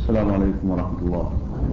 السلام عليكم ورحمة الله.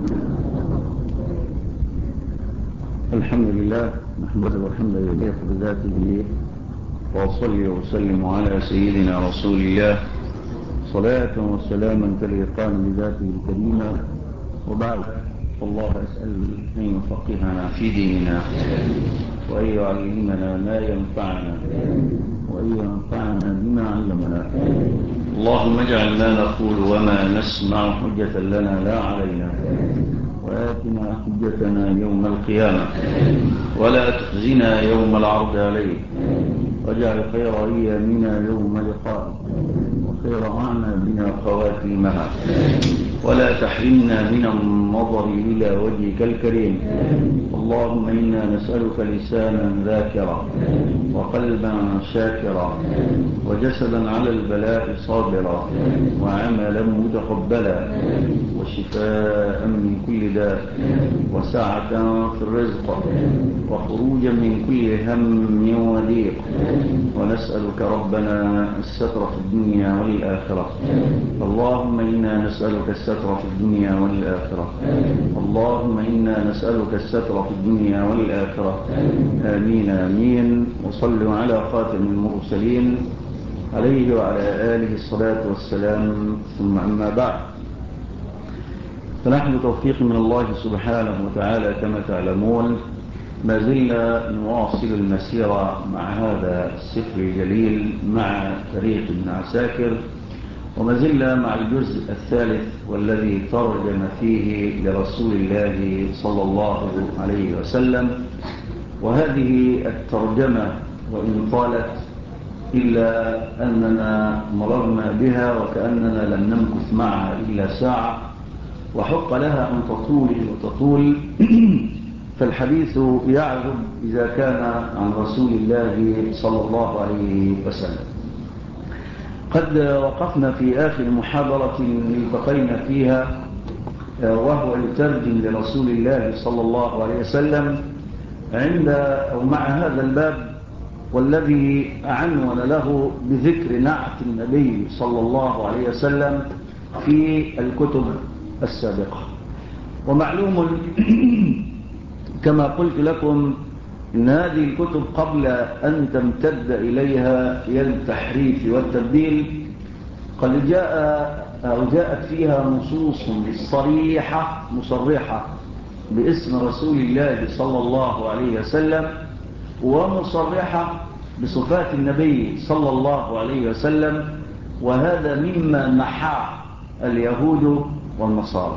الحمد لله نحمده والحمد لله بذاته، وأصلي وسلم على سيدنا رسول الله صلاة وسلاما تليقان بذاته الكريمة. وبعد، الله أسأل أن يفقهنا في ديننا وأن يعلمنا ما ينفعنا وأن ينفعنا بما علمنا. اللهم اجعل ما نقول وما نسمع حجة لنا لا علينا، وآتنا حجتنا يوم القيامة، ولا تخزنا يوم العرض عليك، واجعل خير أيامنا يوم لقائك، وخير أعمالنا خواتيمها، ولا تحرمنا من النظر إلى وجهك الكريم. اللهم إنا نسألك لسانا ذاكرا، وقلبا شاكرا، وجسدا على البلاء صابرا، وعملا متقبلا، وشفاء من كل داء، وسعة في الرزق، وخروجا من كل هم وضيق. ونسألك ربنا الستر في الدنيا والآخرة. اللهم إنا نسألك الستر في الدنيا والآخرة. اللهم إنا نسألك الستر في الدنيا والآخرة. آمين آمين. وصلوا على خاتم المرسلين عليه وعلى آله الصلاة والسلام. ثم أما بعد، فنحن توفيق من الله سبحانه وتعالى كما تعلمون ما زلنا نواصل المسيرة مع هذا السفر الجليل مع تاريخ ابن عساكر، وما زلنا مع الجزء الثالث والذي ترجم فيه لرسول الله صلى الله عليه وسلم. وهذه الترجمة وإن طالت إلا أننا مررنا بها وكأننا لم نمكث معها إلا ساعة، وحق لها أن تطول وتطول فالحديث يعذب إذا كان عن رسول الله صلى الله عليه وسلم. قد وقفنا في آخر محاضرة التقينا فيها وهو يترجم لرسول الله صلى الله عليه وسلم عند أو مع هذا الباب، والذي عنون له بذكر نعت النبي صلى الله عليه وسلم في الكتب السابقة. ومعلوم كما قلت لكم إن هذه الكتب قبل أن تمتد إليها يد التحريف والتبديل قد جاءت فيها نصوص صريحة مصرحة باسم رسول الله صلى الله عليه وسلم، ومصرحة بصفات النبي صلى الله عليه وسلم، وهذا مما محاه اليهود والنصارى.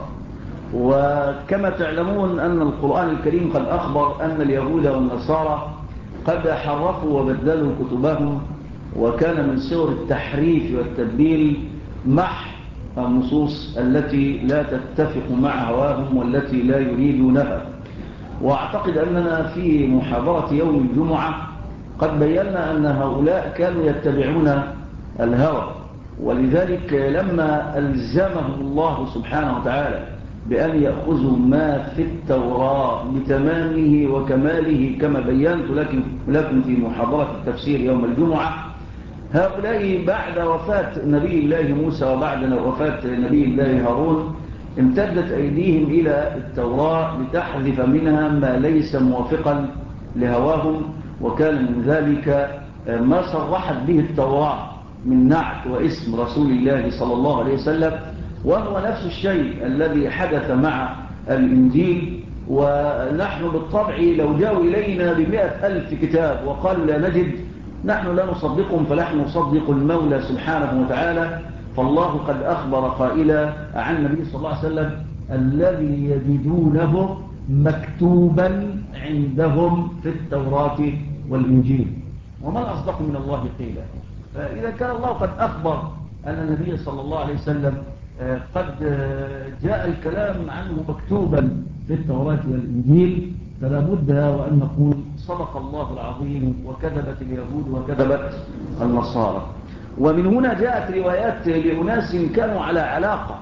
وكما تعلمون أن القرآن الكريم قد أخبر أن اليهود والنصارى قد حرفوا وبدلوا كتبهم، وكان من صور التحريف والتبديل محو النصوص التي لا تتفق مع هواهم والتي لا يريدونها. وأعتقد أننا في محاضرة يوم الجمعة قد بينا أن هؤلاء كانوا يتبعون الهوى، ولذلك لما ألزمهم الله سبحانه وتعالى بأن يأخذوا ما في التوراة بتمامه وكماله كما بينت لكم في محاضرة التفسير يوم الجمعة، هؤلاء بعد وفاة نبي الله موسى وبعد وفاة نبي الله هارون امتدت أيديهم إلى التوراة لتحذف منها ما ليس موافقا لهواهم، وكان من ذلك ما صرحت به التوراة من نعت واسم رسول الله صلى الله عليه وسلم، وهو نفس الشيء الذي حدث مع الإنجيل. ونحن بالطبع لو جاءوا إلينا ب100,000 كتاب وقالوا لا نجد، نحن لا نصدقهم، فنحن نصدق المولى سبحانه وتعالى. فالله قد أخبر قائلا عن النبي صلى الله عليه وسلم الذي يجدونه مكتوبا عندهم في التوراة والإنجيل، ومن أصدق من الله قيلا. فإذا كان الله قد أخبر أن النبي صلى الله عليه وسلم قد جاء الكلام عنه مكتوبا في التوراة والإنجيل، فلا بد وأن نقول صدق الله العظيم وكذبت اليهود وكذبت النصارى. ومن هنا جاءت روايات لأناس كانوا على علاقة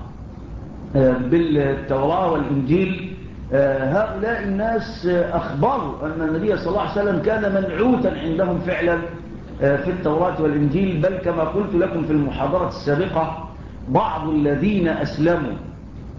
بالتوراة والإنجيل. هؤلاء الناس أخبروا أن النبي صلى الله عليه وسلم كان منعوتا عندهم فعلا في التوراة والإنجيل، بل كما قلت لكم في المحاضرة السابقة بعض الذين أسلموا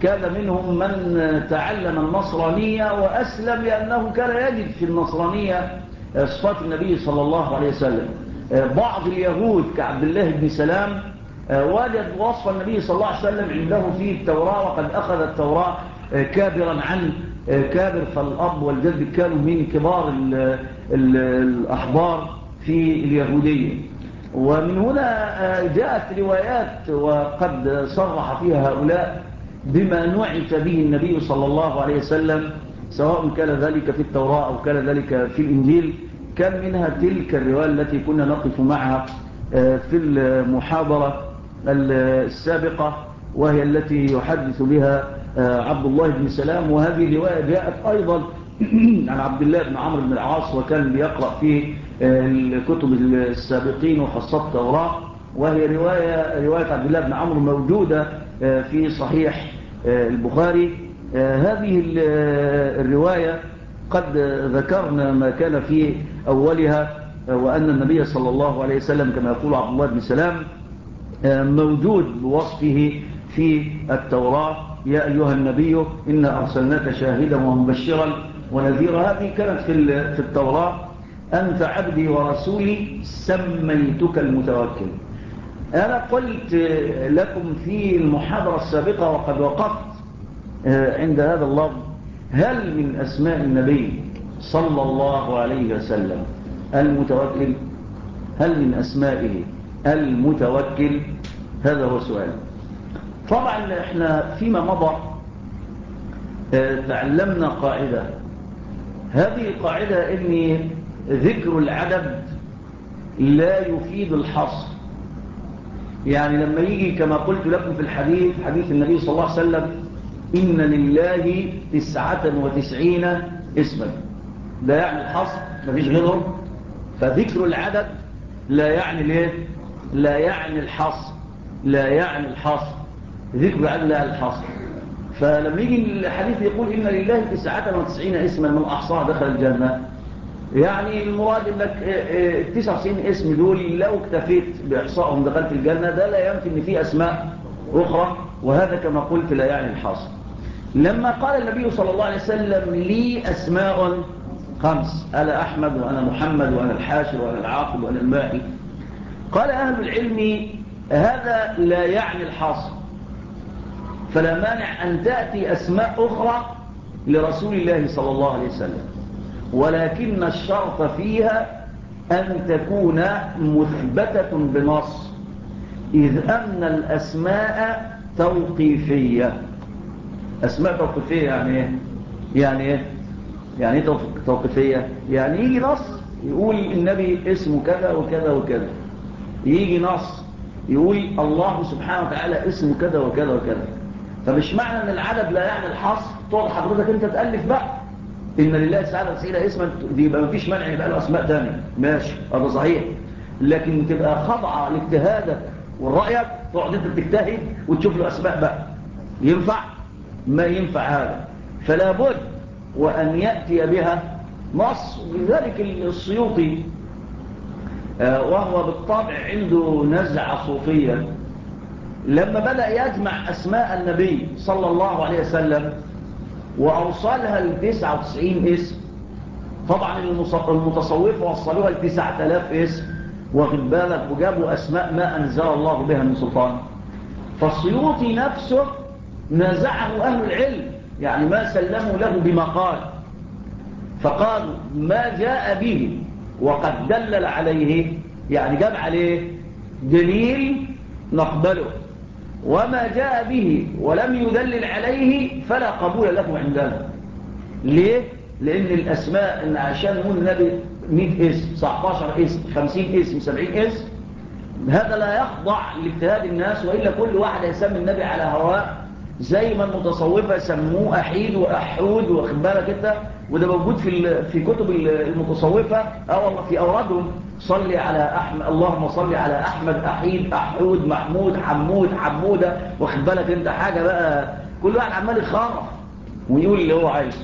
كان منهم من تعلم النصرانية وأسلم لأنه كان يجد في النصرانية صفات النبي صلى الله عليه وسلم. بعض اليهود كعبد الله بن سلام وجد وصف النبي صلى الله عليه وسلم عنده في التوراة، وقد أخذ التوراة كابرا عن كابر، فالأب والجد كانوا من كبار الأحبار في اليهودية. ومن هنا جاءت روايات وقد صرح فيها هؤلاء بما نعت به النبي صلى الله عليه وسلم، سواء كان ذلك في التوراة أو كان ذلك في الإنجيل. كان منها تلك الرواية التي كنا نقف معها في المحاضرة السابقة، وهي التي يحدث بها عبد الله بن سلام. وهذه رواية جاءت أيضا عن عبد الله بن عمرو بن العاص، وكان بيقرأ في الكتب السابقين وخاصة التوراة، وهي رواية عبد الله بن عمرو موجودة في صحيح البخاري. هذه الرواية قد ذكرنا ما كان في أولها، وأن النبي صلى الله عليه وسلم كما يقول عبد الله بن سلام موجود بوصفه في التوراة: يا أيها النبي إنا أرسلناك شاهدا ومبشرا ونذيرا. هذه كانت في التوراة: أنت عبدي ورسولي سميتك المتوكل. أنا قلت لكم في المحاضرة السابقة وقد وقفت عند هذا اللفظ: هل من أسماء النبي صلى الله عليه وسلم المتوكل؟ هل من أسمائه المتوكل؟ هذا هو سؤال. طبعا احنا فيما مضى تعلمنا قاعدة، هذه القاعدة ان ذكر العدد لا يفيد الحصر. يعني لما يجي كما قلت لكم في الحديث، حديث النبي صلى الله عليه وسلم: إن لله 99 اسما، لا يعني الحصر، مفيش غيرهم. فذكر العدد لا يعني ليه؟ لا يعني الحصر، لا يعني الحصر. ذكر العدد لا يعني الحصر. فلما يجي الحديث يقول إن لله 99 اسما من أحصاها دخل الجنة، يعني المراد انك 99 اسم دول لو اكتفيت باحصائهم دخلت الجنة، ده لا ينفي ان في اسماء اخرى، وهذا كما قلت لا يعني الحصر. لما قال النبي صلى الله عليه وسلم: لي اسماء 5، انا احمد وانا محمد وانا الحاشر وانا العاقب وانا الماحي، قال اهل العلم: هذا لا يعني الحصر، فلا مانع ان تاتي اسماء اخرى لرسول الله صلى الله عليه وسلم، ولكن الشرط فيها أن تكون مثبتة بنص، إذ أن الأسماء توقيفية. أسماء توقيفية يعني إيه؟ يعني إيه توقيفية؟ يعني يجي نص يقول النبي اسمه كذا وكذا وكذا، يجي نص يقول الله سبحانه وتعالى اسمه كذا وكذا وكذا. فمش معنى أن العدد لا يعني الحصر تقعد حضرتك أنت تألف بقى إن لله 99 اسما، دي يبقى مفيش مانع يبقى له أسماء تانية، ماشي، هذا صحيح. لكن تبقى خضعة لاجتهادك ورأيك، تقعد انت تجتهد وتشوف له أسماء بقى، ينفع؟ ما ينفع هذا. فلا بد وأن يأتي بها نص. لذلك السيوطي وهو بالطبع عنده نزعة صوفية، لما بدأ يجمع أسماء النبي صلى الله عليه وسلم وأوصلها ل99 اسم، طبعا المتصوفة وصلوها ل9000 اسم، واخد بالك، وجابوا أسماء ما أنزل الله بها من سلطان. فالسيوطي نفسه نزعه أهل العلم، يعني ما سلموا له بما قال، فقالوا ما جاء به وقد دلل عليه، يعني جاب عليه دليل نقبله، وما جاء به ولم يدلل عليه فلا قبول له عندنا. ليه؟ لأن الأسماء إن عشان نقول النبي 100 اسم 19 اسم 50 اسم 70 اسم، هذا لا يخضع لاجتهاد الناس، وإلا كل واحد يسمي النبي على هواه، زي ما المتصوفة سموه أحيد وأحود، واخد بالك انت، وده موجود في كتب المتصوفة، والله في أورادهم: صلي على أحمد، اللهم صلي على أحمد، أحيد، أحود، محمود، حمود، حمودة، واخد بالك انت، حاجة بقى كل واحد عمال يخرف ويقول اللي هو عايزه.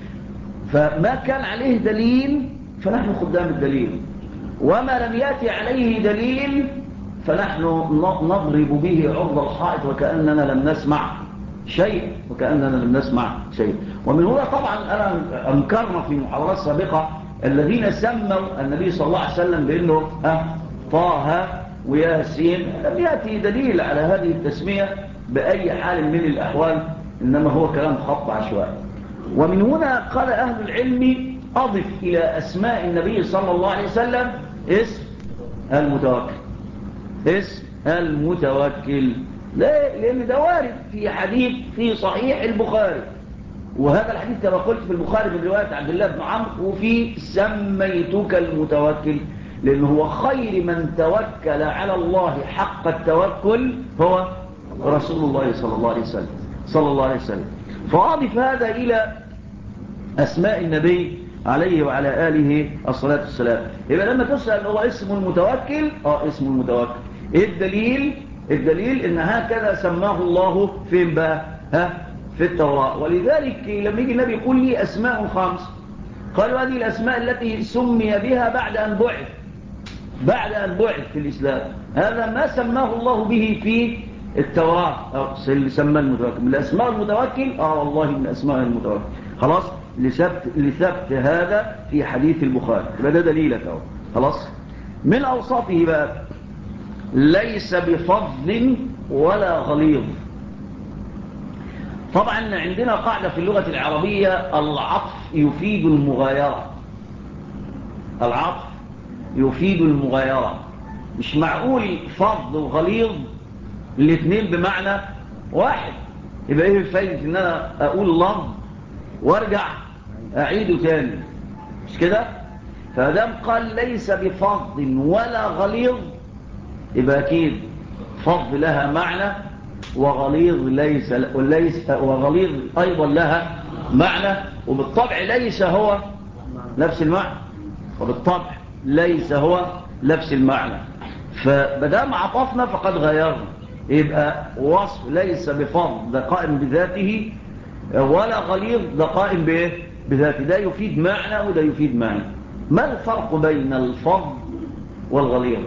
فما كان عليه دليل فنحن خدام الدليل، وما لم يأتي عليه دليل فنحن نضرب به عرض الحائط وكأننا لم نسمع شيء وكأننا لم نسمع شيء. ومن هنا طبعا أنا أنكرنا في محاضرات سابقة الذين سموا النبي صلى الله عليه وسلم بأنه طه وياسين، لم يأتي دليل على هذه التسمية بأي حال من الأحوال، إنما هو كلام خط عشوائي. ومن هنا قال أهل العلم أضف إلى أسماء النبي صلى الله عليه وسلم اسم المتوكل. اسم المتوكل لأن ده وارد في حديث في صحيح البخاري، وهذا الحديث كما قلت في البخاري من رواية عبد الله بن عمرو، وفي سميتك المتوكل، لأنه هو خير من توكل على الله حق التوكل هو رسول الله صلى الله عليه وسلم. فأضف هذا إلى أسماء النبي عليه وعلى آله الصلاة والسلام. يبقى لما تسأل هو اسم المتوكل، اسم المتوكل. الدليل إن هكذا سماه الله فين بقى؟ في التوراة. ولذلك لما يجي النبي يقول لي أسماء 5، قالوا هذه الأسماء التي سمي بها بعد أن بعث في الإسلام. هذا ما سماه الله به في التوراة، اللي سماه المتوكل من الأسماء المتوكل. والله من أسماء المتوكل. خلاص، لثبت هذا في حديث البخاري، يبقى ده دليلك اهو. خلاص. من أوصافه بقى ليس بفظ ولا غليظ. طبعا عندنا قاعدة في اللغة العربية، العطف يفيد المغايرة. العطف يفيد المغايرة. مش معقول فظ وغليظ الاثنين بمعنى واحد. يبقى ايه الفايدة ان انا اقول لفظ وارجع اعيده تاني؟ مش كده؟ فدام قال ليس بفظ ولا غليظ، يبقى اكيد فظ لها معنى وغليظ وغليظ ايضا لها معنى، وبالطبع ليس هو نفس المعنى، وبالطبع ليس هو نفس المعنى. فبدام عطفنا فقد غيرنا. يبقى وصف ليس بفظ ده قائم بذاته، ولا غليظ ده قائم بذاته. ده يفيد معنى وده يفيد معنى. ما الفرق بين الفظ والغليظ؟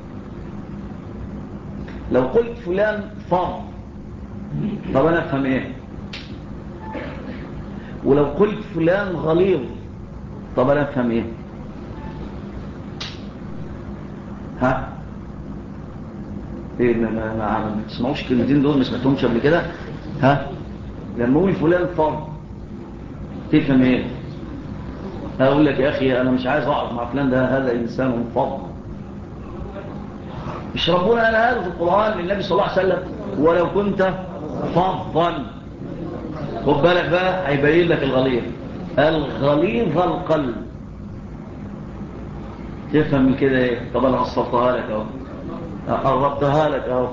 لو قلت فلان فظ، طب انا افهم ايه؟ ولو قلت فلان غليظ، طب انا افهم ايه؟ ايه ما تسمعوش الكلمتين دول؟ ما سمعتهمش قبل كده؟ لما اقول فلان فظ تفهم ايه؟ اقول لك يا اخي انا مش عايز اقعد مع فلان ده، هذا انسان فظ. مش ربنا قال هذا في القرآن للنبي صلى الله عليه وسلم؟ ولو كنت فظا. خد بالك بقى، هيبين لك الغليظ القلب. تفهم من كده ايه؟ طب انا وصلتها لك اهو، قربتها لك اهو.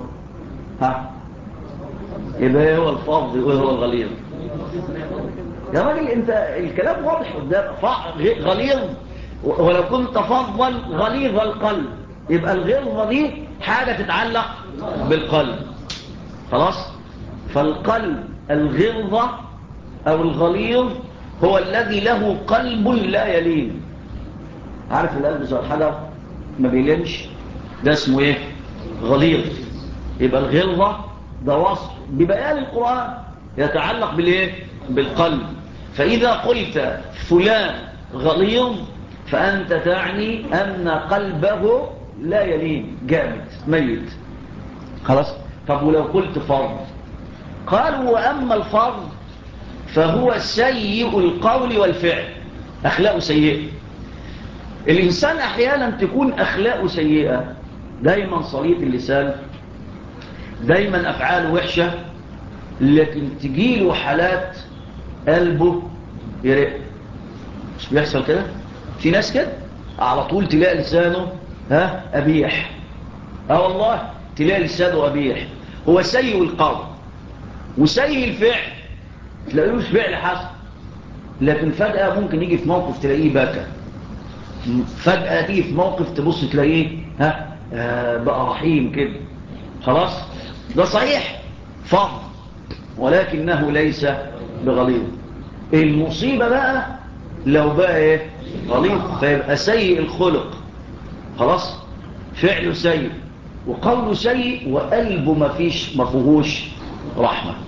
يبقى ايه هو الفظ وايه هو الغليظ؟ يا راجل انت الكلام واضح قدامك. غليظ ولو كنت فظا غليظ القلب، يبقى الغلظه دي حاجه تتعلق بالقلب. خلاص. فالقلب الغلظه او الغليظ هو الذي له قلب لا يلين. عارف القلب زي الحجر ما بيلينش، ده اسمه ايه؟ غليظ. يبقى الغلظه ده وصف ببيان القرآن يتعلق بالايه؟ بالقلب. فإذا قلت فلان غليظ فأنت تعني أن قلبه لا يلين، جامد ميت. خلاص. طب ولو قلت فظ؟ قالوا وأما الفظ فهو سيء القول والفعل، أخلاقه سيئة. الإنسان أحيانا تكون أخلاقه سيئة، دايما صليط اللسان، دايما أفعاله وحشة، لكن تجيله حالات قلبه يرق. مش بيحصل كده؟ في ناس كده على طول تلاقي لسانه أبيح. والله تلاقي لسانه أبيح. هو سيء القول وسيء الفعل، تلاقيهوش فعل حسن، لكن فجأة ممكن يجي في موقف تلاقيه بكى، فجأة تيجي في موقف تبص تلاقيه بقى رحيم كده. خلاص. ده صحيح فظ ولكنه ليس بغليظ. المصيبة بقى لو بقى ايه؟ غليظ، فيبقى سيء الخلق. خلاص. فعله سيء وقوله سيء وقلبه ما فيهوش رحمة.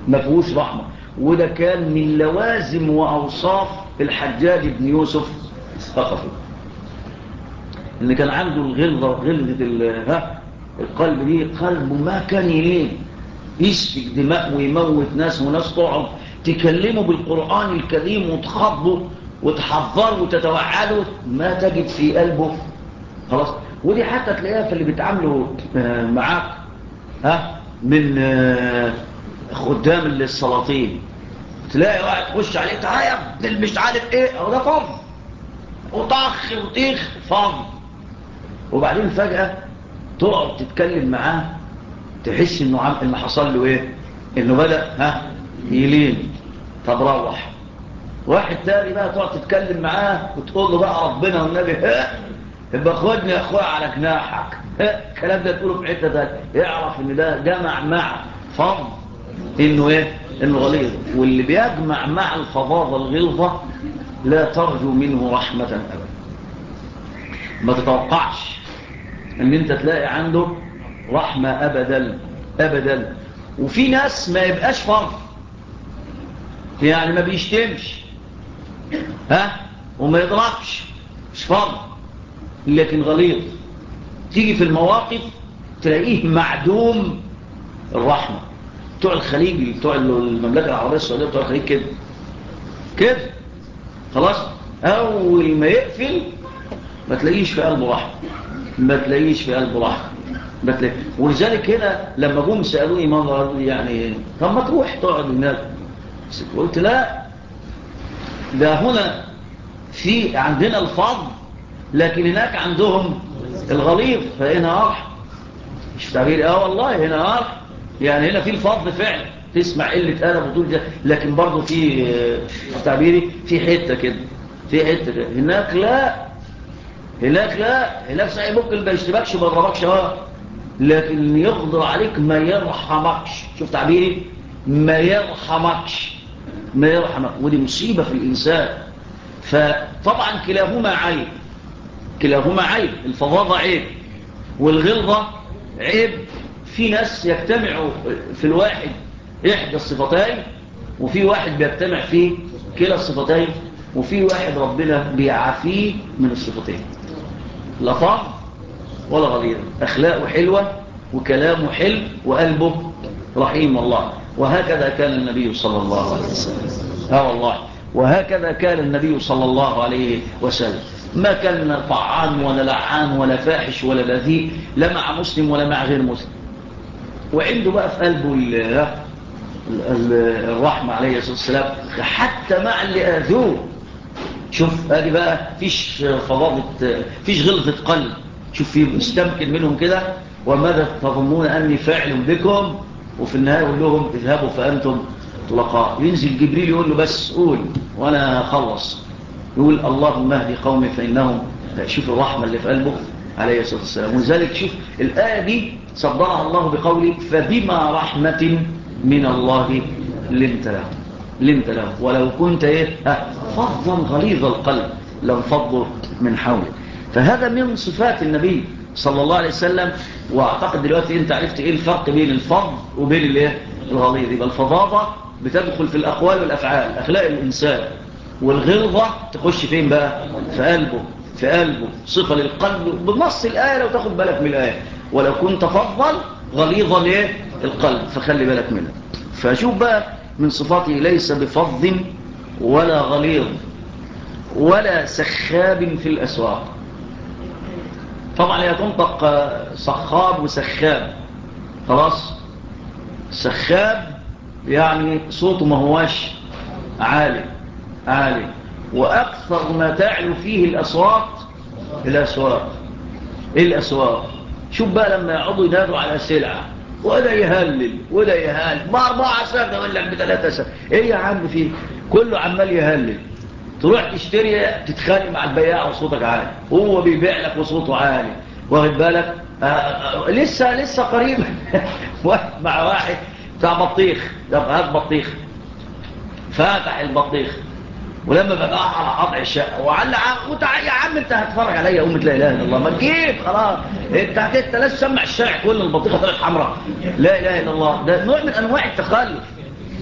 ما فيهوش رحمة. وده كان من لوازم وأوصاف الحجاج بن يوسف الثقفي، إن كان عنده غلظة القلب دي. قلبه ما كان يلين، يسفك دماء ويموت ناس، وناس تقعد تكلموا بالقرآن الكريم وتخاطبوا وتحذروا وتتوعدوا، ما تجد في قلبه خلاص. ودي حتى تلاقيها في اللي بيتعاملوا معاك من خدام السلاطين. تلاقي واحد تخش عليه تعالى يا ابن مش عارف ايه، او ده فض وطخ وطيخ فض، وبعدين فجأة تقعد تتكلم معاه تحس انه اللي حصل له ايه، انه بدأ يلين. طب روح. واحد تاني بقى تقعد تتكلم معاه وتقول له بقى ربنا والنبي يبقى خدني يا اخويا على جناحك، الكلام ده تقوله في حته تانيه، يعرف ان ده جمع مع فض انه ايه، انه غليظ. واللي بيجمع مع الفظاظه الغلظه لا ترجو منه رحمه ابدا. ما تتوقعش ان انت تلاقي عنده رحمه ابدا ابدا. وفي ناس ما يبقاش فرض، يعني ما بيشتمش وما يضربش، مش فرض، لكن غليظ. تيجي في المواقف تلاقيه معدوم الرحمة. بتوع الخليج، بتوع المملكة العربية السعودية، بتوع الخليج كده خلاص. أول ما يقفل ما تلاقيش في قلبه رحمة، ما تلاقيش في قلبه رحمة. ولذلك هنا لما جم سألوني مرة يعني طب ما تروح تقعد هناك، قلت لا، ده هنا في عندنا الفضل، لكن هناك عندهم الغليظ، فهنا أرحم. مش تعبير والله هنا يعني هنا في الفضل فعلا، تسمع قلة أدب وطول ده، لكن برضو في تعبيري في حتة كده، في حتة كده. هناك لا، هناك صحيح ممكن ما يشتبكش ما يضربكش لكن يغضر عليك ما يرحمكش. شوف تعبيري، ما يرحمكش. ودي مصيبة في الإنسان. فطبعا كلاهما عيب. الفظاظة عيب والغلظة عيب. في ناس يجتمعوا في الواحد إحدى الصفتين، وفي واحد بيجتمع فيه كلا الصفتين، وفي واحد ربنا بيعافيه من الصفتين، لا فظ ولا غليظ، أخلاقه حلوة وكلامه حلو وقلبه رحيم والله. وهكذا كان النبي صلى الله عليه وسلم. والله وهكذا كان النبي صلى الله عليه وسلم. ما كان طعان ولا لعان ولا فاحش ولا بذيء، لا مع مسلم ولا مع غير مسلم. وعنده بقى في قلبه الرحمة عليه الصلاة والسلام حتى مع اللي آذوه. شوف ادي بقى فيش فظاظة، فيش غلظة قلب. شوف في مستمكن منهم كده، وماذا تظنون أني فاعل بكم، وفي النهاية يقول لهم اذهبوا فأنتم طلقاء. ينزل جبريل يقول له بس قول وأنا خلص، يقول اللهم اهدي قومي فإنهم. شوف الرحمة اللي في قلبه عليه الصلاة والسلام. ولذلك شوف الآية دي صدرها الله بقوله فبما رحمة من الله لنت له ولو كنت فظا غليظ القلب لانفضوا من حولك. فهذا من صفات النبي صلى الله عليه وسلم. واعتقد دلوقتي انت عرفت ايه الفرق بين الفظ وبين الغليظ. يبقى الفظاظة بتدخل في الأقوال والأفعال، أخلاق الإنسان، والغلظة تخش فين بقى؟ في قلبه صفة للقلب بنص الآية. لو تاخد بالك من الآية ولو كنت فظا غليظا القلب، فخلي بالك منها. فشوف بقى من صفاته ليس بفظ ولا غليظ ولا سخاب في الأسواق. طبعا هي تنطق صخاب وسخاب، خلاص. سخاب يعني صوته ما هواش عالي، وأكثر ما تعلو فيه الأسواق. شوف بقى لما يقعدوا ينادوا على سلعة، وده يهلل ب4 سنة ولا ب3 سنة، ايه يا عم فيه؟ كله عمال يهلل. تروح تشتري تتخانق مع البياع وصوتك عالي، هو بيبيع لك وصوته عالي، واخد بالك؟ لسه قريب مع واحد بتاع بطيخ، هات بطيخ، فاتح البطيخ، ولما بقى على قطع الشقه وعلى يا عم انت هتفرج عليا امه لا اله الا الله، ما تجيب خلاص، انت لازم تسمع الشارع كل البطيخه طلعت حمراء، لا اله الا الله. ده نوع من انواع التخلف،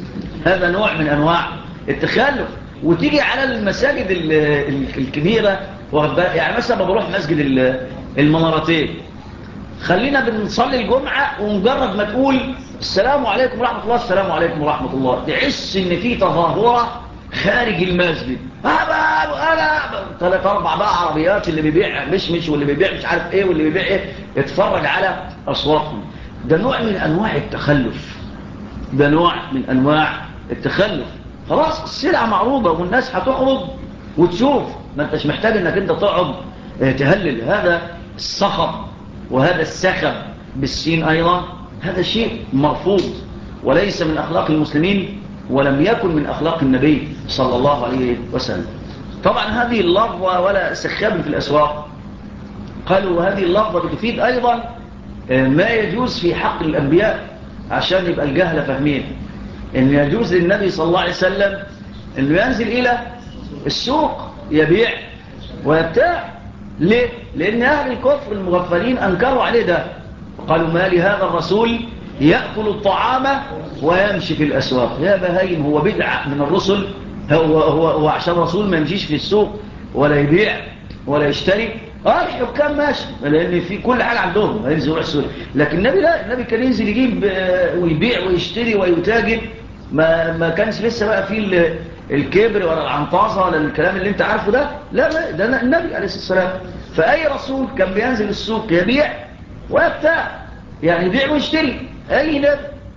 هذا نوع من أنواع التخلف. وتيجي على المساجد الكبيرة، يعني مثلا بروح مسجد المنارتين، خلينا بنصلي الجمعة ومجرد ما تقول السلام عليكم ورحمة الله، السلام عليكم ورحمة الله، تحس ان في تظاهرة خارج المسجد. انا 3-4 بقى عربيات، اللي بيبيع مش واللي بيبيع مش عارف ايه واللي بيبيع ايه، اتفرج على اصواتهم. ده نوع من انواع التخلف، ده نوع من انواع التخلف. خلاص السلعة معروضة والناس هتعرض وتشوف، ما انتش محتاج انك انت تقعد تهلل. هذا الصخب وهذا السخب بالسين ايضا، هذا شيء مرفوض وليس من اخلاق المسلمين، ولم يكن من اخلاق النبي صلى الله عليه وسلم. طبعا هذه اللفظة ولا سخاب في الاسواق، قالوا هذه اللفظة بتفيد ايضا ما يجوز في حق الانبياء، عشان يبقى الجهل فاهمين ان يجوز للنبي صلى الله عليه وسلم انه ينزل الى السوق يبيع ويبتاع. ليه؟ لان اهل الكفر المغفلين انكروا عليه ده، وقالوا ما لهذا الرسول يأكل الطعام ويمشي في الاسواق. يا بهايم، هو بدعة من الرسل؟ هو عشان رسول ما يمشيش في السوق ولا يبيع ولا يشتري؟ الحكام ماشي، لان في كل حاجه عندهم هينزل يروح السوق. لكن النبي لا، النبي كان ينزل يجيب ويبيع ويشتري ويتاجر. ما كانش لسه بقى في الكبر ولا العنطاسه ولا الكلام اللي انت عارفه ده. لا، ده النبي عليه الصلاه والسلام. فاي رسول كان بينزل السوق يبيع ويبتاع، يعني يبيع ويشتري. اي نبي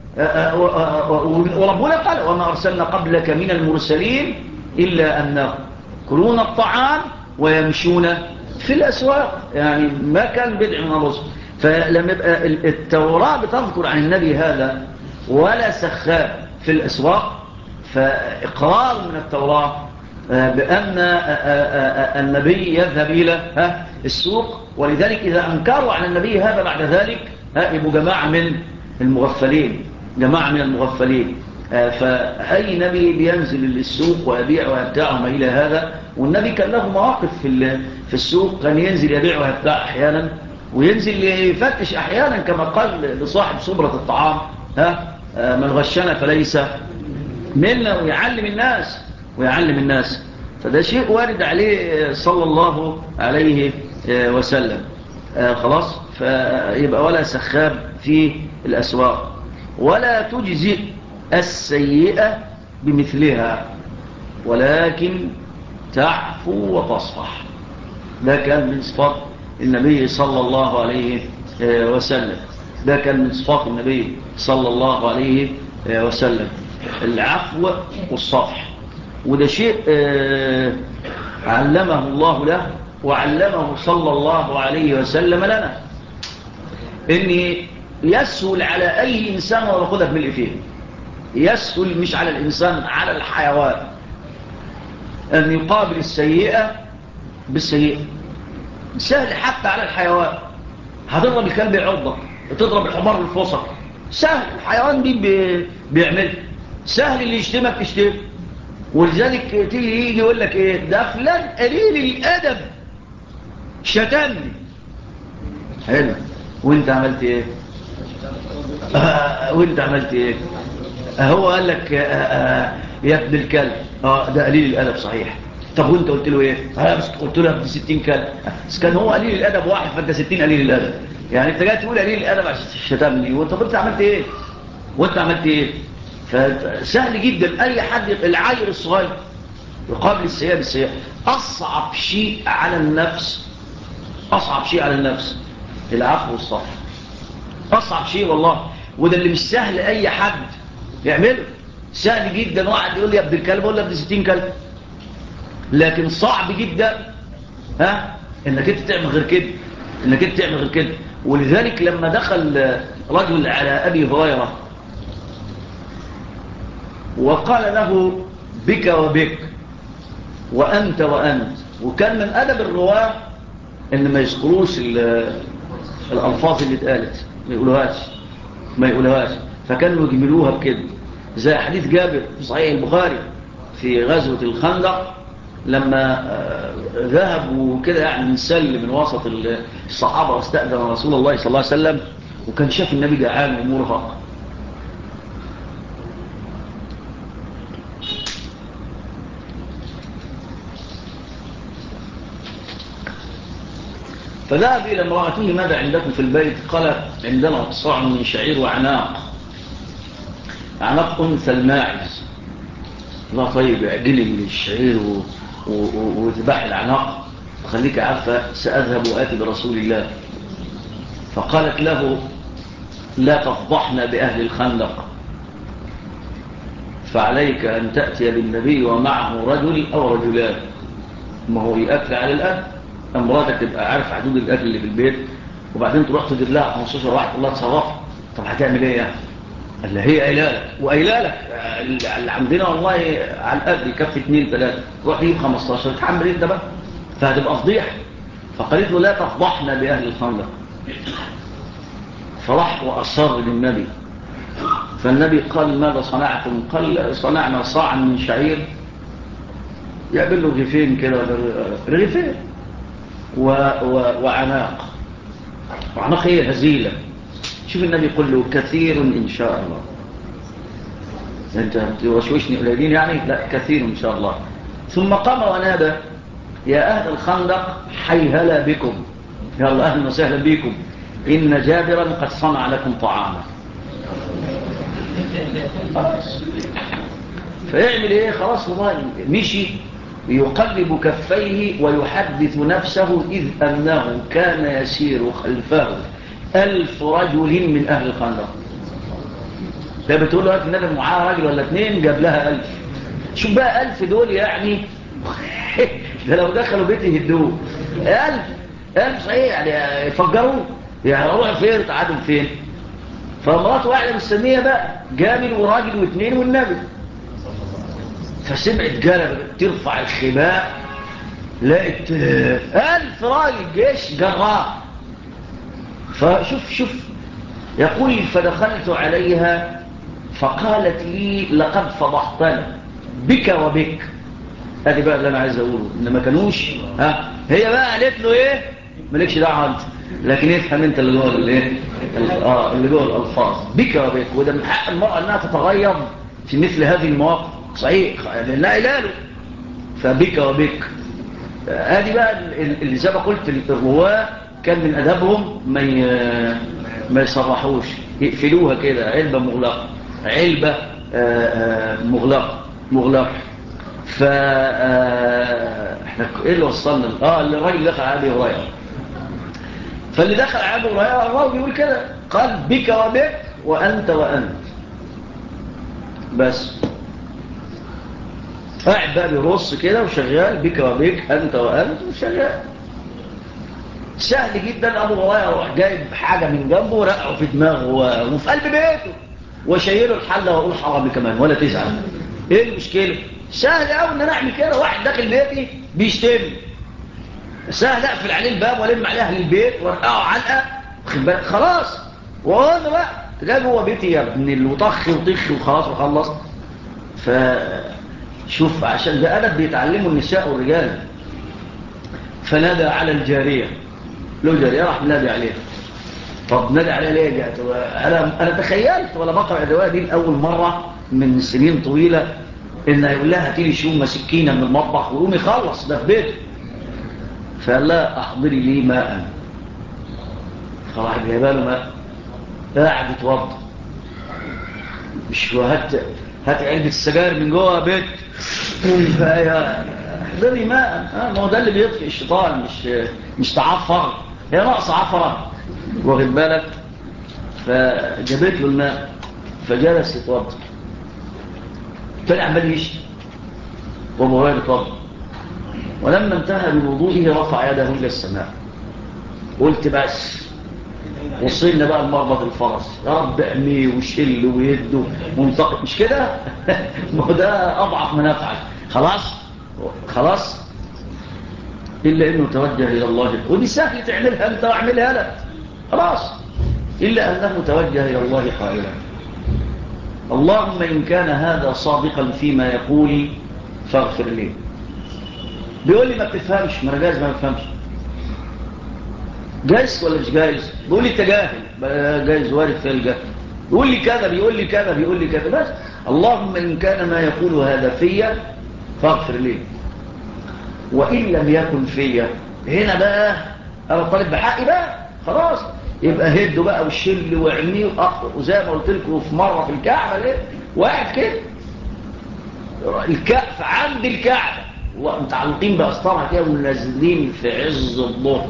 وربنا قال وما ارسلنا قبلك من المرسلين الا انهم يأكلون الطعام ويمشون في الأسواق. يعني ما كان بدع من الرسل. فلما يبقى التوراة بتذكر عن النبي هذا ولا سخاب في الأسواق، فإقرار من التوراة بأن النبي يذهب إلى السوق. ولذلك إذا أنكروا عن النبي هذا بعد ذلك يبقوا جماعة من المغفلين، جماعة من المغفلين. فأي نبي بينزل للسوق ويبيع ويبتاع وما إلى هذا. والنبي كان له مواقف في السوق، كان ينزل يبيع ويبتاع أحيانا، وينزل يفتش أحيانا، كما قال لصاحب صبرة الطعام من غشنا فليس منا، ويعلم الناس. فده شيء وارد عليه صلى الله عليه وسلم. خلاص، فيبقى ولا سخاب في الأسواق، ولا تجزئ السيئة بمثلها، ولكن تعفو وتصفح. ده كان من صفات النبي صلى الله عليه وسلم، ده كان من صفات النبي صلى الله عليه وسلم، العفو والصفح. وده شيء علمه الله له وعلمه صلى الله عليه وسلم لنا، إن يسهل على أي إنسان ويأخذها بملء فيه. يسهل مش على الإنسان، على الحيوان، أن يقابل السيئة بالسيئة. سهل حتى على الحيوان. هتضرب الكلب يعضك، تضرب الحمار بالفصل، سهل. الحيوان دي بيعمل سهل. اللي يشتمك تشتم. ولذلك يجي يقول لك ايه، ده فلان قليل الأدب شتمني. حلو، وانت عملت ايه؟ وانت عملت ايه؟ هو قال لك يا ابن الكلب. ده قليل الأدب صحيح. طب وانت قلت له ايه؟ بس قلت له ابن 60 كلب. بس كان هو قليل الأدب واحد، فانت 60 قليل الأدب. يعني انت جاي تقول قليل الأدب عشان شتمني، وانت عملت ايه؟ فسهل جدا اي حد، العيل الصغير يقابل السيئة بالسيئة. اصعب شيء على النفس العفو والصفح. اصعب شيء والله. وده اللي مش سهل اي حد يعمله. سهل جدا واحد يقول لي يا ابن الكلب، اقول له ابن 60 كلب. لكن صعب جدا انك انت تعمل غير كده. ولذلك لما دخل رجل على ابي هريره وقال له بك وبك وانت وانت، وكان من ادب الرواه ان ما يذكروش الالفاظ اللي اتقالت، ما يقولوهاش. فكانوا يجملوها بكده، زي حديث جابر في صحيح البخاري في غزوة الخندق، لما ذهبوا كده يعني نسل من وسط الصحابة واستأذن رسول الله صلى الله عليه وسلم، وكان شاف النبي جعان ومرهق، فذهب إلى امرأته: ماذا عندكم في البيت؟ قالت: عندنا صاع من شعير وعناق، عناق أنثى الماعز. لا طيب، اعدلي من الشعير وذبح العناق، خليك عارفة سأذهب وآتي برسول الله. فقالت له: لا تفضحنا بأهل الخندق، فعليك أن تأتي بالنبي ومعه رجل أو رجلان. ما هو يأكل على الأكل، امراتك تبقى عارف حدود الأكل اللي في البيت، وبعدين تروح تجيب لها 15 واحد الله تصرف. طب هتعمل ايه يعني؟ اللي هي قايلالك وقايلالك اللي عندنا والله على الأكل يكفي 2 3، تروح تجيب 15 تحمل انت بقى، فهتبقى فضيحة. فقالت له: لا تفضحنا بأهل الخندق. فراح وأصر للنبي. فالنبي قال: ماذا صنعتم؟ قال: صنعنا صاعا من شعير، يعمل له رغيفين كده، رغيفين وعناق. وعناق هي هزيلة. شوف النبي يقول له: كثير إن شاء الله. أنت توشوشني قليلين يعني؟ لا، كثير إن شاء الله. ثم قام ونادى: يا أهل الخندق، حيهلا بكم، يلا أهلا وسهلا بكم، إن جابرا قد صنع لكم طعاما. خلاص، فيعمل إيه؟ خلاص والله مشي يقلب كفيه ويحدث نفسه إذ أنه كان يسير خلفه 1000 رجل من أهل الخندق. ده بتقول له: النبي معاه رجل ولا 2، جاب لها 1000. شوف بقى 1000 دول يعني ده لو دخلوا بيت يهدوه. 1000 صحيح يعني يفجروه، يعني روحوا فين تعادوا فين. فمراته واحدة مستنية بقى، جامل وراجل و2 والنبي. فسمعت جلبة ترفع الخباء، لقيت 1000 راجل جيش جراء. فشوف يقول: فدخلت عليها فقالت لي: لقد فضحتنا بك وبك. ادي بقى اللي انا عايز اقوله، ان ما كانوش هي بقى قالت له ايه؟ مالكش دعوه انت، لكن افهم انت اللي جوه الايه، اللي جوه الالفاظ بك وبك. وده من حق المراه انها تتغير في مثل هذه المواقف، صحيح، لانها قاله فبك وبك. ادي بقى اللي زي ما قلت، الرواه كان من ادبهم ما يصرحوش، يقفلوها كده، علبه مغلقه، علبه مغلقه. احنا ايه اللي وصلنا؟ اللي الراجل دخل على ابي هريره. فاللي دخل على ابي هريره الله بيقول كده، قال: بك وبك وانت وانت. بس قاعد بقى بيرص كده وشغال، بك وبك انت وانت وشغال. سهل جدا. ابو هريره يروح جايب حاجه من جنبه ورقعه في دماغه وفي قلب بيته، وشيله الحله واقول حرامي كمان ولا تزعل. ايه المشكله؟ سهل قوي ان انا اعمل كده. واحد داخل بيتي بيشتمني، سهل اقفل عليه الباب والم عليه اهل البيت وارقعه علقه، خلاص. وانا بقى جاي جوه بيتي يا ابن وطخ وطخ وخلاص وخلص. فشوف، عشان ده ادب بيتعلموا النساء والرجال. فنادى على الجاريه، له جاريه، راح نادي عليها. طب نادي عليها ليه؟ جات انا تخيلت ولا بقرا الروايه دي لاول مره من سنين طويله، ان يقول لها: هاتي لي شومه سكينه من المطبخ ويقوم يخلص ده في بيته. فقال لها: احضري لي ماء. فراح جايبه له ماء، قاعد يتوضا. مش هات علبه السجاير من جوه بيت، احضري ماء. ما هو ده اللي بيطفئ الشيطان، مش تعفر، هي ناقصه عفره، واخد بالك. فجابت له الماء، فجلس يتوضا. كان عمال يشتي وابو هريره يتوضا. ولما انتهى بوضوئه رفع يده الى السماء. قلت: بس وصلنا بقى لمربط الفرس، يا رب احميه وشله ويده منطقه. مش كده؟ ما هو ده اضعف ما نفعل. خلاص الا انه توجه الى الله، ودي سهل تعملها انت واعملها لك، خلاص. الا انه توجه الى الله قائلا: اللهم ان كان هذا صادقا فيما يقول فاغفر لي. بيقول لي: ما بتفهمش، ما انا جايز ما بفهمش. جايز ولا مش جايز؟ بيقول لي: تجاهل، جايز وارد في الجهل. بيقول لي كذا، بيقول لي كذا. بس اللهم إن كان ما يقول هذا فيا فاغفر لي، وإن لم يكن فيا. هنا بقى انا طالب بحقي بقى خلاص، يبقى هدوا بقى والشل واعميه وزي ما قلت لكم في مره في الكعبه ليه واحد كده الكعبه عند الكعبه ومتعلقين باسطارها كده ونازلين في عز الظهر،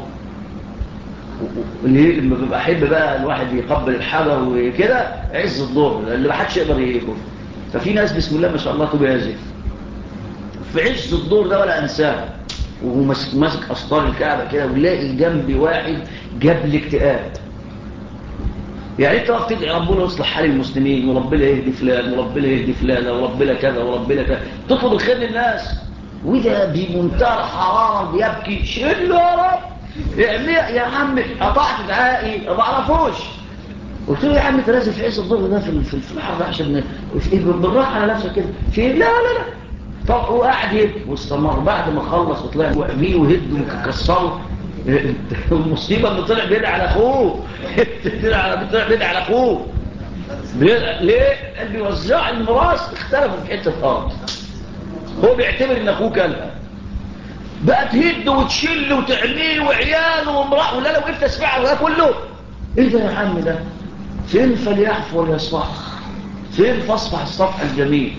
اللي لما بيبقى حب بقى الواحد يقبل الحجر وكده عز الظهر اللي ما حدش يقدر يقف. ففي ناس بسم الله ما شاء الله تبازف في عز الظهر ده ولا انساه، وهو ماسك اسطار الكعبه كده، ولاقي جنبي واحد جاب لي اكتئاب. يعني انت وقت تدعي ربنا يصلح حال المسلمين وربنا يهدي فلان وربنا يهدي فلان وربنا كذا وربنا كذا، تطلب الخير للناس، وده بمنتهى الحراره بيبكي شيل له يا رب يعني يا عم قطعت دعائي ما بعرفوش. قلت له يا عم انت لازم في عز الظهر ده في الحر ده عشان بالراحه على نفسك كده في لا لا لا. طب هو قاعد يبكي واستمر بعد ما خلص وطلع وعميه وهده وكسره. المصيبه اللي طلع بيدعي على اخوه طلع بيدعي على اخوه ليه؟ اللي بيوزع الميراث اختلفوا في حته ارض، هو بيعتبر ان اخوه كلها بقى تهد وتشل وتعميه وعياله وامرأه، ولا لو وقفت اسمعه ده كله ايه ده يا عم ده؟ فين فليعفو وليصفح؟ فين فاصفح الصفح الجميل؟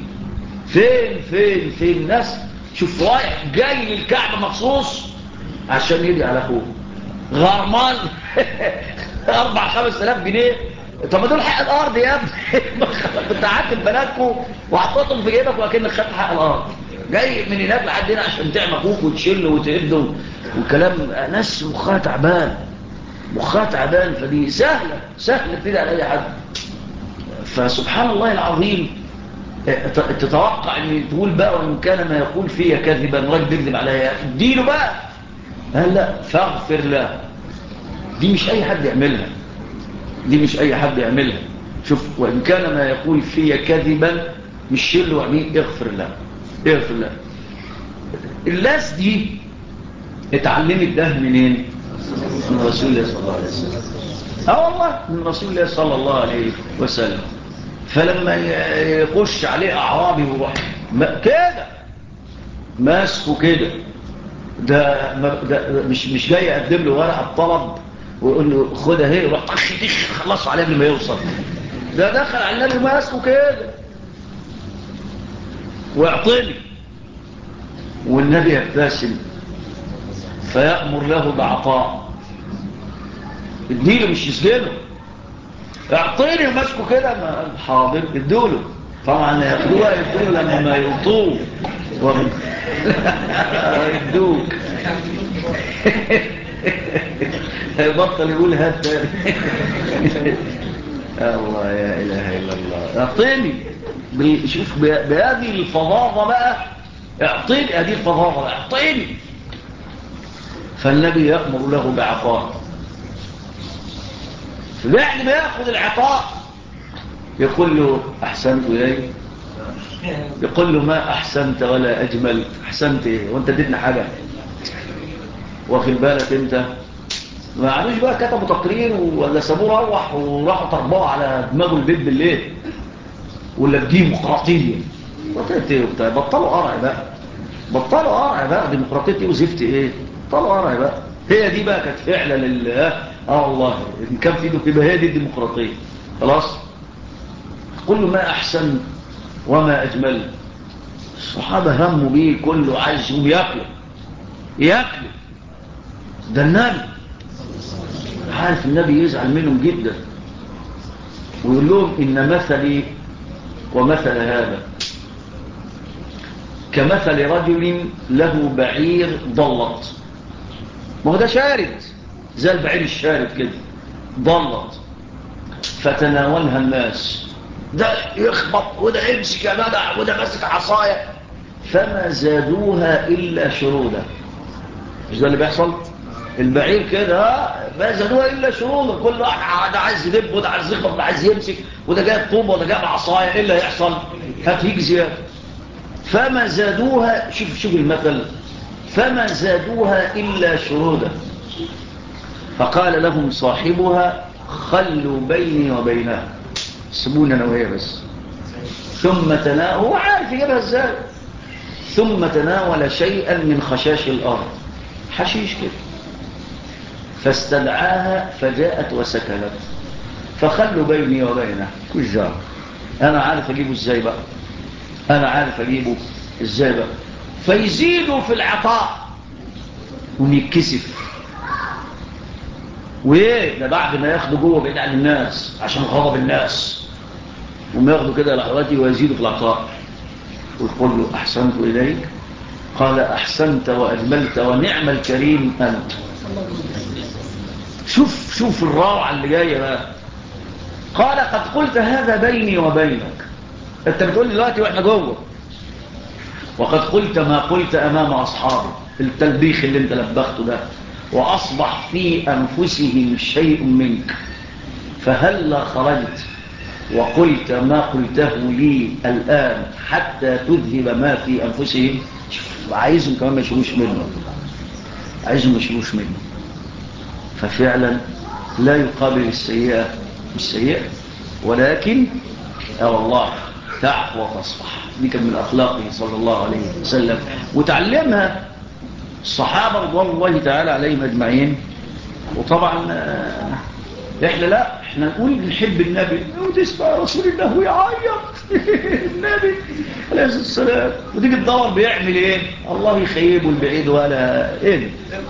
فين ناس شوف رايح جاي للكعبة مخصوص عشان يدي على اخوه غرمان 4-5 آلاف جنيه. طب ما دول حق الارض يا ابني كنت قعدت ببناتكم وحطيتهم في جيبك واكنك خدت حق الارض، جاي من هناك لحد هنا عشان تعمل اخوك وتشيل وتهده وكلام ناس مخها تعبان. فدي سهله تدعي على اي حد. فسبحان الله العظيم تتوقع ان تقول بقى وان كان ما يقول فيا كذبا راجل بيكذب عليا اديله بقى لا فاغفر له. دي مش اي حد يعملها، شوف وان كان ما يقول فيا كذبا مش شيل وعميه اغفر له. الناس دي اتعلمت ده منين؟ من رسول الله صلى الله عليه وسلم. والله من رسول الله صلى الله عليه وسلم. فلما يخش عليه اعرابي ويروح كده ماسكه كده، ده مش جاي يقدم له ورقه طلب ويقول له خدها اهي وراح طخ خلصوا عليه قبل ما يوصل، ده دخل على النبي ماسكه كده ويعطيني، والنبي يبتسم فيأمر له بعطاء، اديله مش يسجنه، اعطيني وماسكه كده حاضر ادوله. طبعا ياخدوها يدوله لما يقطوه يدوك يبطل يقول هات تاني الله يا اله الا الله. اعطيني شوف بهذه الفظاظه بقى، اعطيني هذه الفظاظه بقى اعطيني. فالنبي يأمر له بعطاء، بعد ما يأخذ العطاء يقول له أحسنت إليه، يقول له ما أحسنت ولا أجمل. أحسنت إيه وأنت اديتنا حاجة؟ واخد بالك أنت ما عادوش بقى كتبوا تقرير ولا سابوه روح وراحوا طربوه على دماغه البيت بالليل ولا بديمقراطية بطلوا قرع بقى ديمقراطية وزفت إيه بطلوا قرع بقى. هي دي بقى كانت فعلا لله والله إن كان في تبقى هي دي الديمقراطية خلاص. قل له ما أحسن وما أجمل. الصحابة هموا بيه كله عايزهم يأكلوا ده النبي عارف النبي يزعل منهم جدا ويقول لهم إن مثلي ومثل هذا كمثل رجل له بعير ضلت. ما هو ده شارد زي البعير الشارد كده ضلت فتناولها الناس، ده يخبط وده يمسك يا جدع وده ماسك عصايه فما زادوها الا شرودا. مش ده اللي بيحصل؟ البعير كده ما زادوها الا شرودا، كل واحد ده عايز يدب وده عايز يخبط وده عايز يمسك وده جايب طوبه وده جايب عصايه، ايه اللي هيحصل؟ هتيجي زياده. فما زادوها شوف المثل فما زادوها الا شرودا. فقال لهم صاحبها خلوا بيني وبينها سيبونا انا وهي بس. ثم هو عارف يجيبها ازاي. ثم تناول شيئا من خشاش الارض، حشيش كده فاستدعاها فجاءت وسكنت. فخلوا بيني وبينه كجار، أنا عارف أجيبه إزاي بقى، أنا عارف أجيبه إزاي بقى. فيزيدوا في العطاء ويتكسف، وإيه ده بعد ما ياخدوا جوه بعيد عن الناس عشان غضب الناس، وما ياخدوا كده لحظاتي ويزيدوا في العطاء. ويقول له أحسنت إليك، قال أحسنت وأجملت ونعم الكريم أنت. شوف الروعة اللي جاية بقى. قال قد قلت هذا بيني وبينك، أنت بتقول لي دلوقتي وإحنا جوه، وقد قلت ما قلت أمام أصحابك، التلبيخ اللي أنت لبخته ده، وأصبح في أنفسهم شيء منك، فهل خرجت وقلت ما قلته لي الآن حتى تذهب ما في أنفسهم. عايزهم كمان ما يشوفوش منه، عايزهم ما يشوفوش منه. ففعلا لا يقابل السيئة بالسيئة، ولكن والله تعفو وتصفح. دي كان من أخلاقه صلى الله عليه وسلم، وتعلمها الصحابة رضوان الله تعالى عليهم أجمعين. وطبعا احنا لا، احنا نقول بنحب النبي وتسمع رسول الله ويعيط النبي عليه الصلاة والسلام، وتيجي تدور بيعمل ايه، الله يخيبه البعيد ولا ايه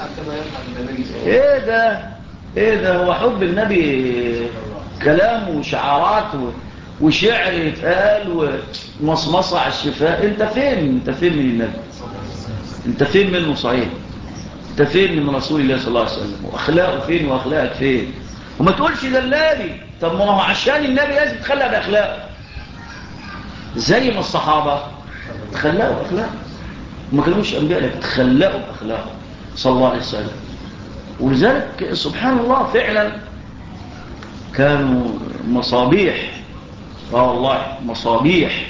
ده ايه ده. هو حب النبي كلام وشعارات وشعر يتقال ومصمصة على الشفاء؟ انت فين من النبي؟ انت فين منه صحيح؟ انت فين من رسول الله صلى الله عليه وسلم؟ واخلاقه فين واخلاقك فين؟ وما تقولش ده النبي. طب ما هو عشان النبي لازم تخلق باخلاقه زي ما الصحابه تخلقوا باخلاقه، وما كانوش انبياء لكن تخلقوا باخلاقه صلى الله عليه وسلم. ولذلك سبحان الله فعلا كانوا مصابيح، والله مصابيح.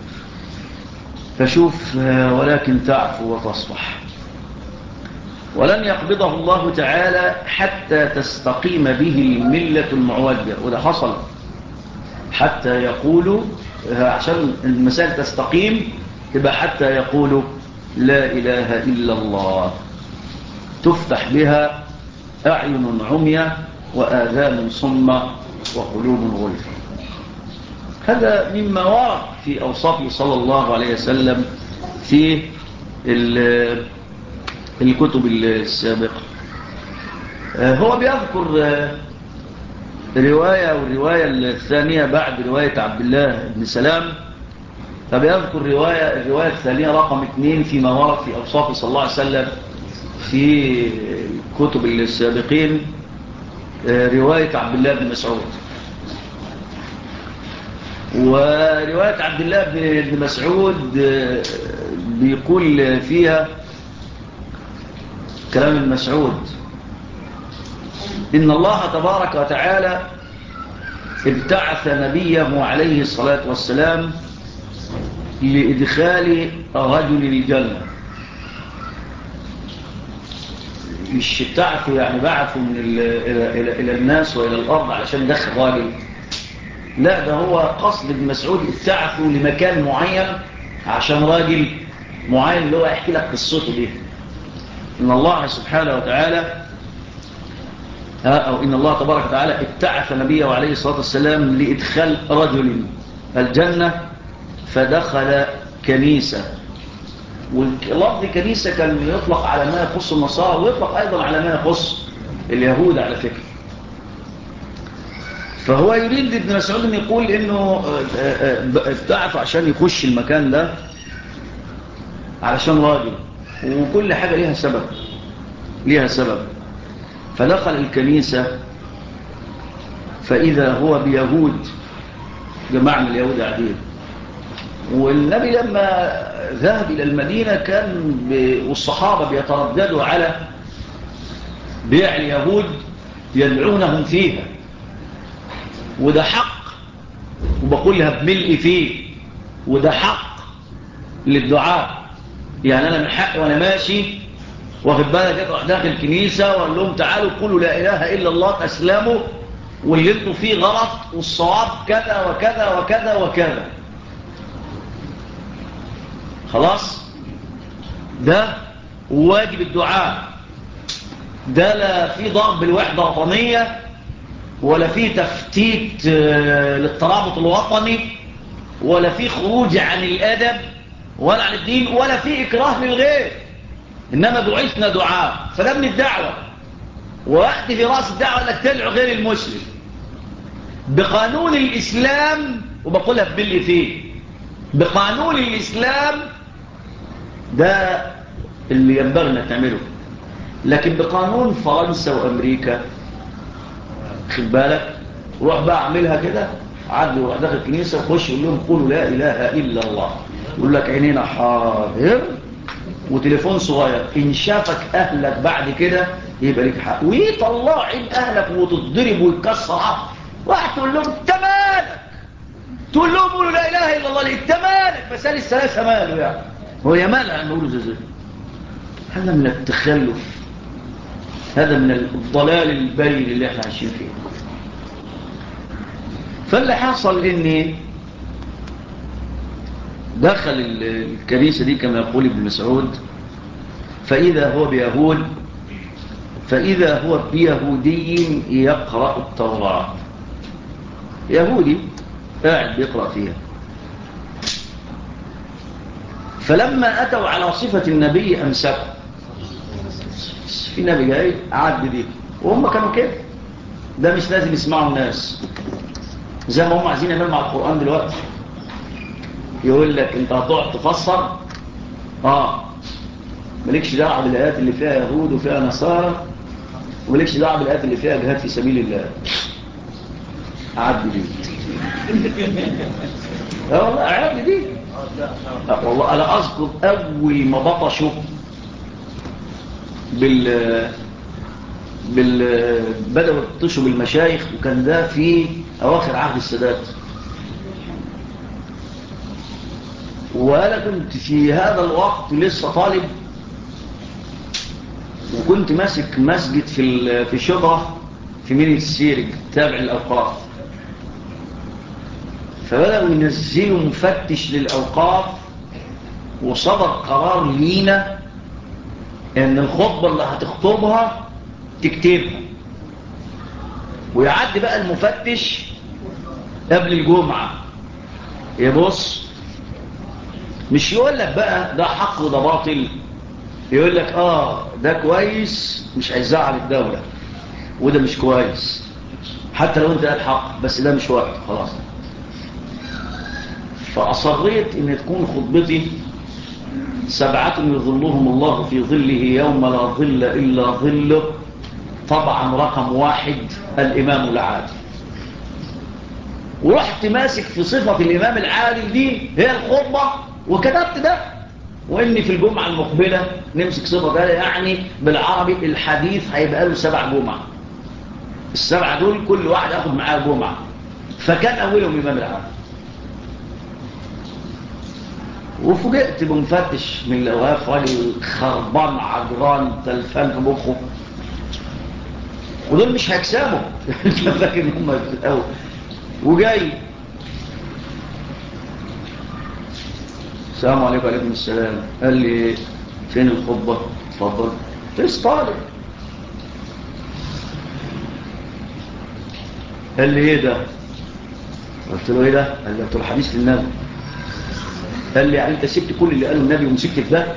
فشوف ولكن تعفو وتصفح. ولن يقبضه الله تعالى حتى تستقيم به الملة المعوجة، وده حصل. حتى يقولوا عشان المسائل تستقيم تبقى حتى يقولوا لا إله إلا الله، تفتح بها أعين عمية وآذان صمة وقلوب غلفة. هذا مما ورد في أوصافه صلى الله عليه وسلم في الكتب السابقة. هو بيذكر رواية، والرواية الثانية بعد رواية عبد الله بن سلام، فبيذكر الرواية الثانية رقم 2 فيما ورد في أوصافه صلى الله عليه وسلم في الكتب السابقين، رواية عبد الله بن مسعود. ورواية عبد الله بن مسعود بيقول فيها كلام المسعود: إن الله تبارك وتعالى ابتعث نبيه عليه الصلاة والسلام لإدخال رجل الجنة. مش ابتعثوا يعني بعثوا إلى الناس وإلى الأرض علشان يدخل راجل، لا، ده هو قصد ابن مسعود ابتعثوا لمكان معين عشان راجل معين اللي هو يحكي لك قصته دي. إن الله سبحانه وتعالى أو إن الله تبارك وتعالى ابتعث نبيه عليه الصلاة والسلام لإدخال رجل الجنة، فدخل كنيسة. واللفظ كنيسة كان يطلق على ما يخص النصارى، ويطلق أيضا على ما يخص اليهود على فكرة. فهو يريد ابن مسعود أن يقول إنه ابتعث عشان يخش المكان ده علشان راجل، وكل حاجة ليها سبب. فدخل الكنيسة فإذا هو بيهود، جماعة من اليهود قاعدين. والنبي لما ذهب إلى المدينة كان والصحابة بيترددوا على بيع اليهود يدعونهم فيها، وده حق، وبقولها بملء فيه، وده حق للدعاء. يعني أنا من حقي وأنا ماشي واخد بالك اروح داخل الكنيسة وقال لهم تعالوا قولوا لا إله إلا الله تسلموا، واللي انتوا فيه غلط والصواب كذا وكذا وكذا وكذا. خلاص، ده واجب الدعاء. ده لا في ضرب الوحدة الوطنية ولا في تفتيت للترابط الوطني ولا في خروج عن الأدب ولا عن الدين ولا في إكراه للغير، إنما دعيتنا دعاء. فده من الدعوة، وقت في رأس الدعوة أنك تدعو غير المسلم بقانون الإسلام، وبقولها باللي فيه بقانون الإسلام، ده اللي ينبغي أنك تعمله. لكن بقانون فرنسا وأمريكا خد بالك، روح بقى اعملها كده، عدي وروح داخل الكنيسة وخش يقول لهم قولوا لا إله إلا الله، يقول لك عينينا حاضر وتليفون صغير، إن شافك أهلك بعد كده يبقى لك حق، ويطلع عين أهلك وتضرب ويكسر عقل. واحد تقول لهم انت مالك، تقول لهم قولوا لا إله إلا الله، انت مالك، مسألة الثلاثة ماله يعني، هو يا مالها نقوله زي هذا من التخلف، هذا من الضلال البين اللي احنا عايشين فيه. فاللي حصل اني دخل الكنيسة دي كما يقول ابن مسعود، فإذا هو بيهودي يقرأ التوراة، يهودي قاعد بيقرأ فيها. فلما أتوا على صفة النبي أمسكوا، في نبي جاي عاد دي، وهم كانوا كده، ده مش لازم يسمعوا الناس زي ما هم عايزين يعملوا مع القرآن دلوقتي. يقول لك انت هتقعد تفسر مالكش دعوه بالايات اللي فيها يهود وفيها نصارى، ومالكش دعوه بالايات اللي فيها جهاد في سبيل الله. عد دي والله عد دي. والله انا اذكر اول ما بطشوا بدأوا يبطشوا بالمشايخ، وكان ده في اواخر عهد السادات، وأنا كنت في هذا الوقت لسه طالب، وكنت ماسك مسجد في شبرا في مدينة السيرج تابع للأوقاف. فبدأوا ينزلوا مفتش للأوقاف، وصدر قرار لينا ان الخطبة اللي هتخطبها تكتبها، ويعدي بقى المفتش قبل الجمعة يبص، مش يقول لك بقى ده حق وده باطل، يقول لك ده كويس مش هيزعل الدولة، وده مش كويس حتى لو انت قال حق، بس ده مش وقت خلاص. فأصريت ان تكون خطبتي 7 يظلهم الله في ظله يوم لا ظل إلا ظله، طبعا رقم 1 الإمام العادل. ورحت ماسك في صفة الإمام العادل دي هي الخطبة، وكتبت ده، وإني في الجمعة المقبلة نمسك صفة ده، يعني بالعربي الحديث هيبقى له 7 جمعة، ال7 دول كل واحد أخذ معاه جمعة، فكان أولهم إمام العادل. وفوجئت بمفتش من الأوقاف، راجل خربان عجران تلفان في مخه، ودول مش هيكسبوا فاكر ان هم في الأول، وجاي السلام عليكم. وعليكم السلام. قال لي فين الخطبة؟ اتفضل. فيس طالب. قال لي ايه ده؟ قلت له ايه ده؟ قال لي قلت له حديث للنبي. قال لي يعني انت سبت كل اللي قاله النبي ومسكت في ده؟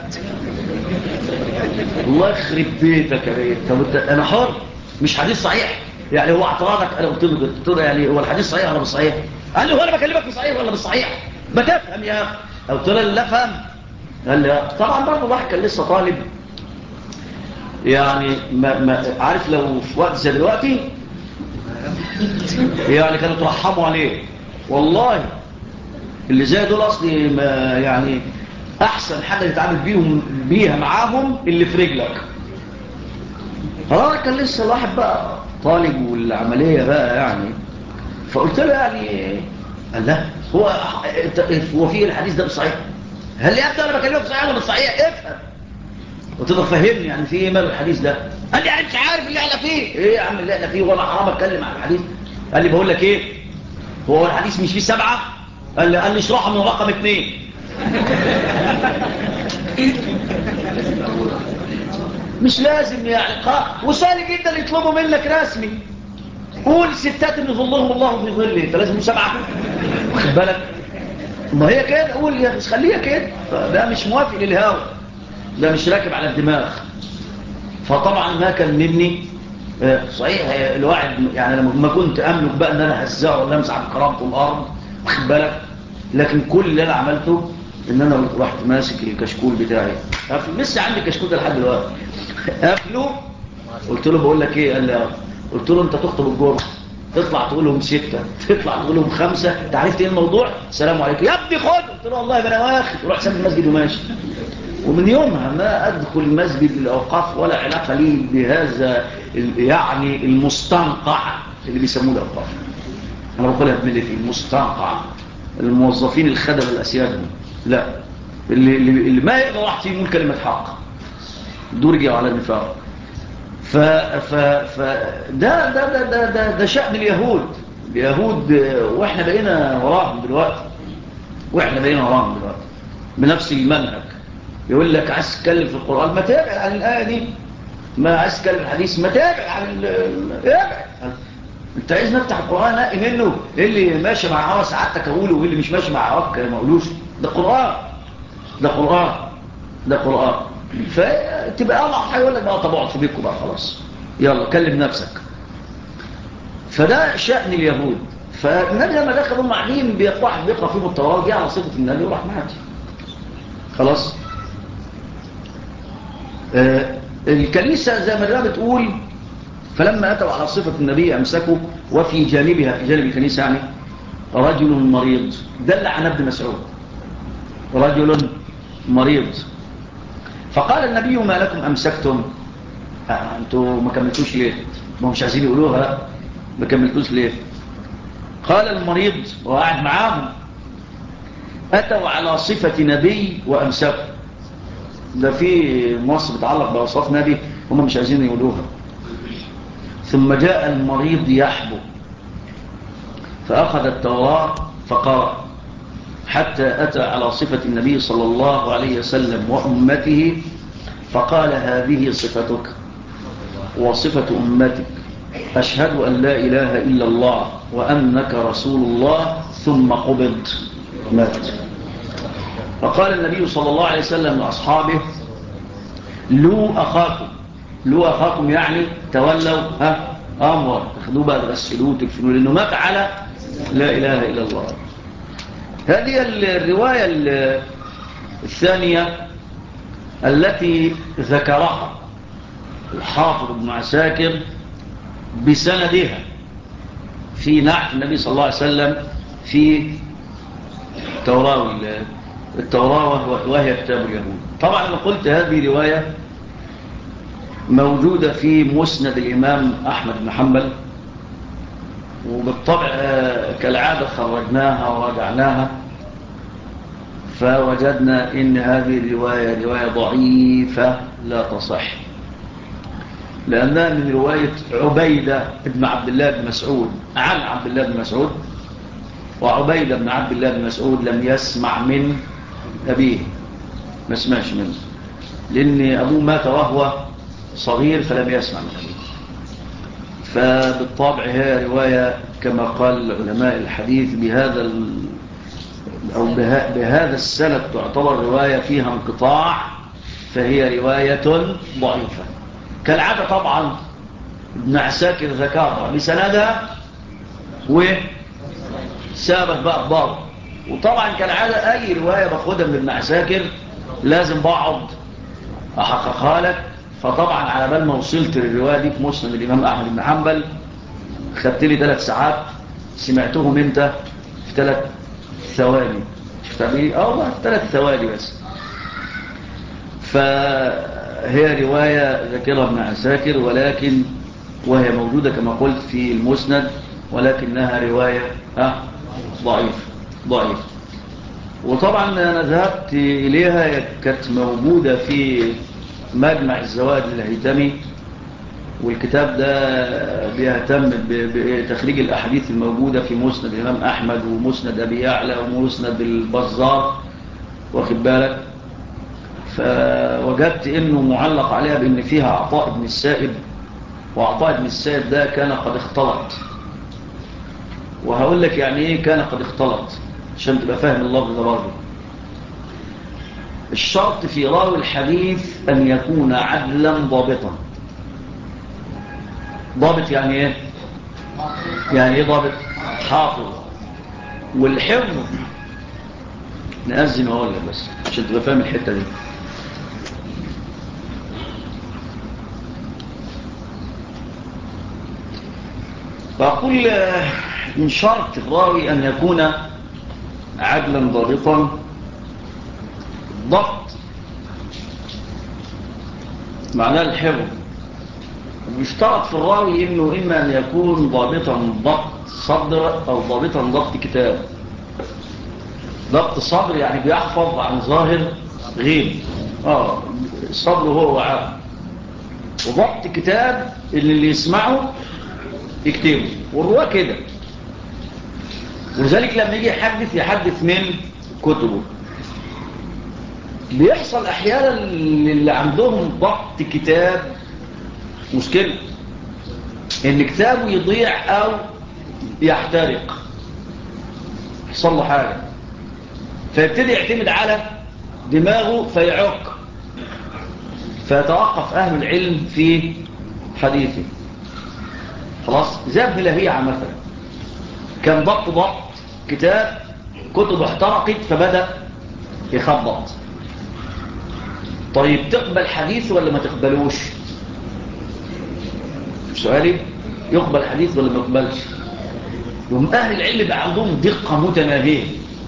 الله يخرب بيتك يا ريت. طب انا حر، مش حديث صحيح يعني، هو اعتراضك. انا قلت له يعني هو الحديث صحيح ولا مش صحيح؟ قال لي هو انا بكلمك في صحيح ولا مش صحيح؟ ما تفهم يا اخي. قلت له لا افهم. قال لي طبعا برضه واحد كان لسه طالب يعني، ما عارف لو في وقت زي دلوقتي يعني كانوا ترحموا عليه والله. اللي زي دول اصلي ما يعني احسن حاجه تتعامل بيها معاهم اللي في رجلك. كان لسه الواحد بقى طالب والعمليه بقى يعني. فقلت له يعني قال لا هو في الحديث ده بصحيح؟ هل لي ابدا انا بكلمك صحيح ولا مش صحيح؟ افهم وتقدر فهمني يعني في ايه مال الحديث ده. قال لي يعني مش عارف اللي احنا فيه. ايه يا عم اللي احنا فيه؟ وانا حرام اتكلم عن الحديث؟ قال لي بقول لك ايه، هو الحديث مش فيه 7؟ قال لي اشرحها من رقم 2. مش لازم يعني وسهل جدا يطلبوا منك رسمي، قول ستات ان ظلهم الله في ظله فلازم 7. واخد بالك؟ ما هي كده، قول يا خليها كده. ده مش موافق للهوى، ده مش راكب على الدماغ. فطبعا ما كان مني صحيح الواحد يعني لما كنت املك بقى ان انا هزعه ولا امسح بكرامته الارض، واخد بالك؟ لكن كل اللي انا عملته ان انا رحت ماسك الكشكول بتاعي، لسه عندي كشكول ده لحد دلوقتي، قافله. قلت له بقول لك ايه؟ قال لي قلت له انت تخطب الجمعه تطلع تقول لهم 6، تطلع تقول لهم 5، انت عرفت ايه الموضوع؟ السلام عليكم يا ابني خد. قلت له والله انا واخد. روح ساب المسجد وماشي. ومن يومها ما ادخل مسجد الاوقاف ولا علاقه لي بهذا يعني المستنقع اللي بيسموه الاوقاف. انا بقولها بملتي المستنقع، الموظفين الخدمه الاسياد، لا اللي ما يقدر واحد فيهم يقول كلمه حق درجوا على النفاق. ده شأن اليهود. واحنا بقينا وراهم دلوقتي، بنفس المنهج. يقول لك عايز تتكلم في القرآن ما تابع عن الآية دي، ما عايز تتكلم الحديث ما تابع عن ابعد. انت عايز نفتح القرآن نقي منه اللي ماشي مع هوا سعادتك اقوله واللي مش ماشي مع هواك ما اقولوش. ده قرآن. فتبقى الله هيقول لك بقى طب اقعد في بيتكم بقى خلاص، يلا كلم نفسك. فده شأن اليهود. فالنبي لما دخلوا معين واحد بيقرأ فيهم التوراة جه على صفة النبي وراح مات خلاص. الكنيسة زي ما الرواية بتقول فلما أتوا على صفة النبي أمسكوا وفي جانبها في جانب الكنيسة يعني رجل مريض، دل عن ابن مسعود رجل مريض. فقال النبي ما لكم أمسكتم؟ أنتوا ما كملتوش ليه؟ ما مش عايزين يقولوها، ما كملتوش ليه؟ قال المريض وقاعد معاهم أتوا على صفة نبي وأمسكوا. ده في مصر بتعلق بأوصاف نبي هم مش عايزين يقولوها. ثم جاء المريض يحبو فأخذ التوراة فقرأ حتى أتى على صفة النبي صلى الله عليه وسلم وأمته فقال هذه صفتك وصفة أمتك، أشهد أن لا إله إلا الله وأنك رسول الله، ثم قبض مات. فقال النبي صلى الله عليه وسلم لأصحابه لو أخاكم يعني تولوا أمر تاخدوه بقى تغسلوه تكفنوه لأنه مات على لا إله إلا الله. هذه الرواية الثانية التي ذكرها الحافظ ابن عساكر بسندها في نعت النبي صلى الله عليه وسلم في التوراة وهي كتاب اليهود. طبعا أنا قلت هذه رواية موجودة في مسند الإمام أحمد بن حنبل، وبالطبع كالعادة خرجناها وراجعناها فوجدنا إن هذه الرواية رواية ضعيفة لا تصح، لأنها من رواية عبيدة بن عبد الله بن مسعود عن عبد الله بن مسعود، وعبيدة بن عبد الله بن مسعود لم يسمع من أبيه، ما سمعش منه لأن أبوه مات وهو صغير فلم يسمع من أبيه. فبالطبع هي رواية كما قال علماء الحديث بهذا السند تعتبر رواية فيها انقطاع، فهي رواية ضعيفة كالعادة. طبعا ابن عساكر ذكرها بسندها وسابت بقى الضرب، وطبعا كالعادة أي رواية باخدها من ابن عساكر لازم بقعد أحققها لك. فطبعا على بال ما وصلت للرواية دي في مسند الإمام أحمد بن حنبل خدت لي 3 ساعات، سمعتهم انت في 3 ثواني. شفتها بيه؟ والله في 3 ثواني بس. فهي رواية ذكرها ابن عساكر ولكن وهي موجودة كما قلت في المسند، ولكنها رواية ضعيف. وطبعا أنا ذهبت إليها كانت موجودة في مجمع الزوائد الهيثمي، والكتاب ده بيهتم بتخريج الأحاديث الموجودة في مسند الإمام أحمد ومسند أبي يعلى ومسند البزار، واخد بالك. فوجدت انه معلق عليها بان فيها عطاء بن السائب، وعطاء بن السائب ده كان قد اختلط. وهقول لك يعني ايه كان قد اختلط عشان تبقى فاهم اللفظ ده برضه. الشرط في راوي الحديث ان يكون عدلا ضابطا. ضابط يعني ايه؟ يعني ايه ضابط؟ حافظ. والحفظ نأذن واقول لك بس عشان تبقى فاهم الحته دي. فأقول من شرط الراوي أن يكون عدلا ضابطا. ضبط معناه الحفظ. ويشترط في الراوي أنه إما أن يكون ضابطا ضبط صدر أو ضابطا ضبط كتاب. ضبط صدر يعني بيحفظ عن ظاهر غيب، الصدر هو وعاء. وضبط كتاب اللي يسمعه يكتبه، والرواة كده. ولذلك لما يجي يحدث من كتبه. بيحصل احيانا اللي عندهم ضبط كتاب مشكلة ان كتابه يضيع او يحترق، يحصل له حاجة، فيبتدي يعتمد على دماغه فيعك، فيتوقف اهل العلم في حديثه. خلاص زي ابن لهيعة مثلا، كان ضبط كتاب، كتب احترقت فبدأ يخبط. طيب تقبل حديث ولا ما تقبلوش؟ سؤالي يقبل حديث ولا ما يقبلش؟ يوم أهل العلم بقى عندهم دقة متناهية.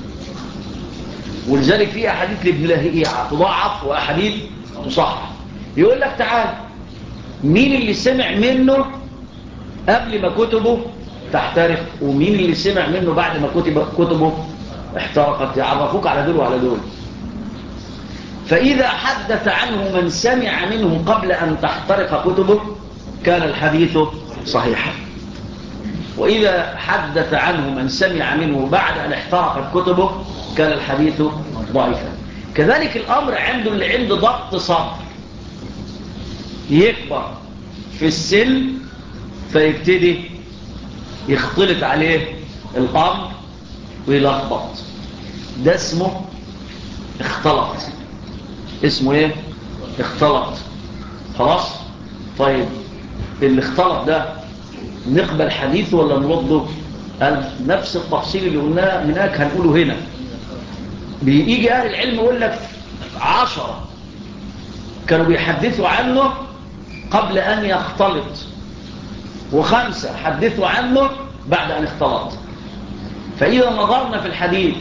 ولذلك في أحاديث لابن لهيعة تضاعف وأحاديث تصحح. يقول لك تعال مين اللي سمع منه قبل ما كتبه تحترق، ومين اللي سمع منه بعد ما كتبه احترقت، يعرفوك على دول وعلى دول. فإذا حدث عنه من سمع منه قبل أن تحترق كتبه كان الحديث صحيحا، وإذا حدث عنه من سمع منه بعد أن احترقت كتبه كان الحديث ضعيفا. كذلك الأمر عنده اللي عنده ضبط صدر، يكبر في السن فيبتدي يختلط عليه الأمر ويلخبط، ده اسمه اختلط. اسمه ايه؟ اختلط. خلاص. طيب اللي اختلط ده نقبل حديثه ولا نرده؟ نفس التفصيل اللي قلناه هناك هنقوله هنا. بيجي اهل العلم يقول لك 10 كانوا بيحدثوا عنه قبل ان يختلط، و5 حدثوا عنه بعد ان اختلط. فاذا نظرنا في الحديث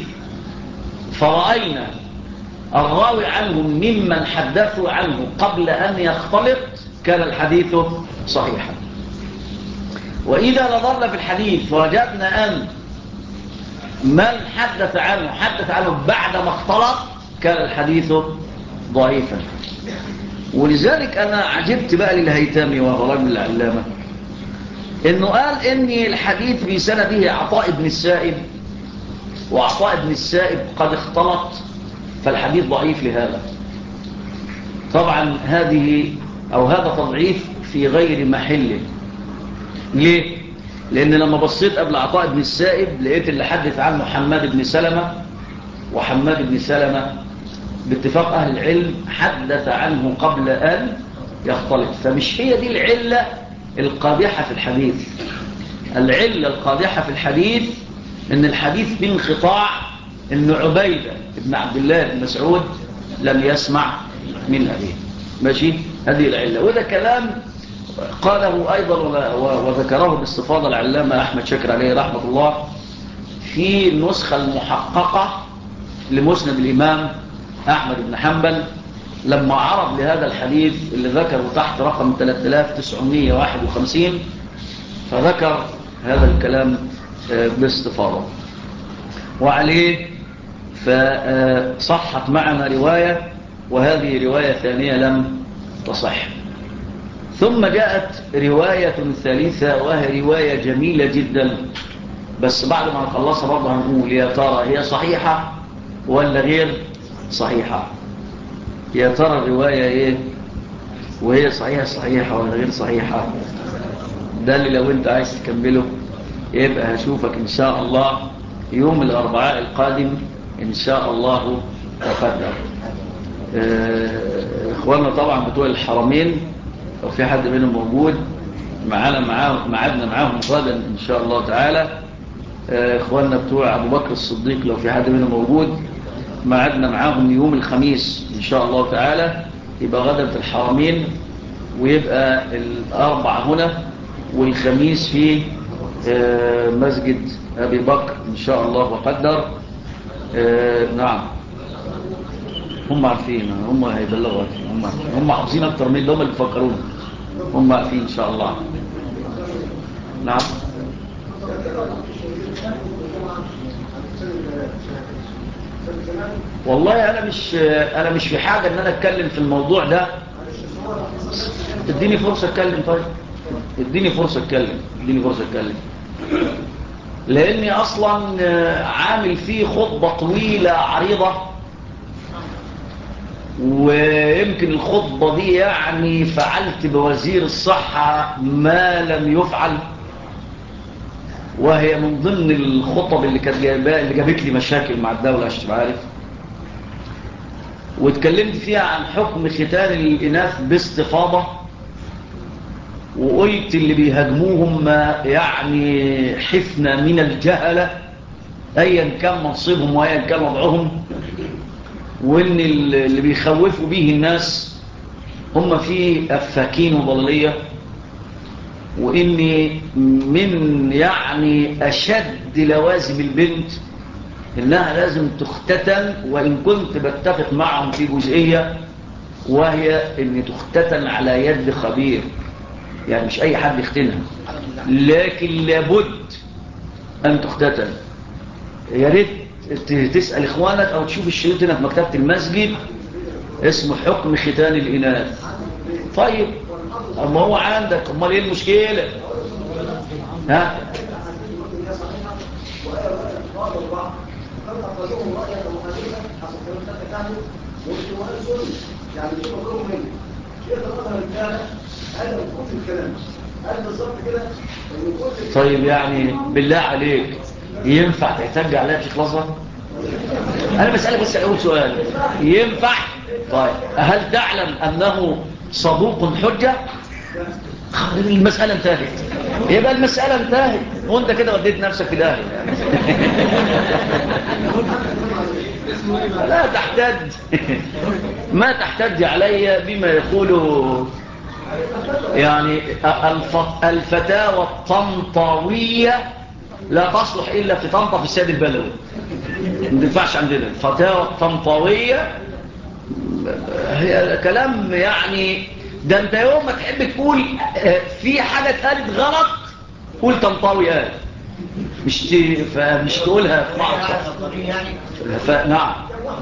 فرأينا الراوي عنهم ممن حدثوا عنه قبل أن يختلط كان الحديث صحيحا. وإذا نظرنا في الحديث وجدنا أن من حدث عنه بعد ما اختلط كان الحديث ضعيفا. ولذلك أنا عجبت بقى للهيثمي وهو رجل العلامة إنه قال إن الحديث بسنده عطاء بن السائب، وعطاء بن السائب قد اختلط فالحديث ضعيف لهذا. طبعا هذا تضعيف في غير محله. ليه؟ لأن لما بصيت قبل عطاء بن السائب لقيت اللي حدث عنه حماد بن سلمة، وحماد بن سلمة باتفاق أهل العلم حدث عنه قبل أن يختلط. فمش هي دي العلة القادحة في الحديث. العلة القادحة في الحديث إن الحديث بانقطاع، إن عبيدة بن عبد الله بن مسعود لم يسمع من أبيه. ماشي؟ هذه العلة. وده كلام قاله أيضا وذكره باستفاضة العلامة أحمد شاكر عليه رحمة الله في النسخة المحققة لمسند الإمام أحمد بن حنبل، لما عرض لهذا الحديث اللي ذكره تحت رقم 3951 فذكر هذا الكلام باستفاضة. وعليه فصحت معنا رواية، وهذه رواية ثانية لم تصح. ثم جاءت رواية ثالثة وهي رواية جميلة جدا، بس بعد ما نخلصها برضه هنقول يا ترى هي صحيحة ولا غير صحيحة. يا ترى الرواية ايه، وهي صحيحة ولا غير صحيحة؟ ده اللي لو انت عايز تكمله يبقى هشوفك ان شاء الله يوم الاربعاء القادم ان شاء الله تقدر. اخواننا طبعا بتوع الحرمين لو في حد منهم موجود معادنا معاهم غدا ان شاء الله تعالى. اخواننا بتوع ابو بكر الصديق لو في حد منهم موجود معادنا معاهم يوم الخميس ان شاء الله تعالى. يبقى غدا في الحرمين، ويبقى الاربع هنا والخميس في مسجد ابي بكر ان شاء الله وقدر. نعم هم عارفين، هم هيبلغوا، هم حافظين اكتر من اللي هم اللي بيفكرونا، هم عارفين ان شاء الله. نعم. والله انا مش في حاجه ان انا اتكلم في الموضوع ده. اديني فرصه اتكلم. طيب اديني فرصه اتكلم لاني اصلا عامل فيه خطبه طويله عريضه، ويمكن الخطبه دي يعني فعلت بوزير الصحه ما لم يفعل، وهي من ضمن الخطب اللي كانت جابت لي مشاكل مع الدوله عشان تبقى عارف. واتكلمت فيها عن حكم ختان الاناث باستفاضه، وقلت اللي بيهاجموهم يعني حفنة من الجهلة ايا كان منصبهم وايا كان وضعهم، وان اللي بيخوفوا به الناس هم فيه افاكين وضلالية، وان من يعني اشد لوازم البنت انها لازم تختتن، وان كنت بتفق معهم في جزئية وهي ان تختتن على يد خبير، يعني مش اي حد يختنها، لكن لابد ان تختتن. يا ريت تسأل اخوانك او تشوف الشريط هنا في مكتبة المسجد اسمه حكم ختان الاناث. طيب اما هو عندك، امال ايه المشكلة؟ ها طيب يعني بالله عليك ينفع تحتاج عليها في خلاصها؟ انا بسألك بس اول سؤال، ينفع؟ طيب هل تعلم انه صدوق حجة؟ المسألة انتهت، يبقى المسألة انتهت، وانت كده وديت نفسك في داهية. لا تحتج، ما تحتج علي بما يقوله يعني الفتاوى الطنطاوية لا تصلح إلا في طنطا في السيد البلوي، ما تنفعش عندنا. الفتاوى الطنطاوية هي كلام يعني، ده انت يوم ما تحب تقول في حاجة اتقالت غلط قول طنطاوي قال، مش تقولها في بعض. نعم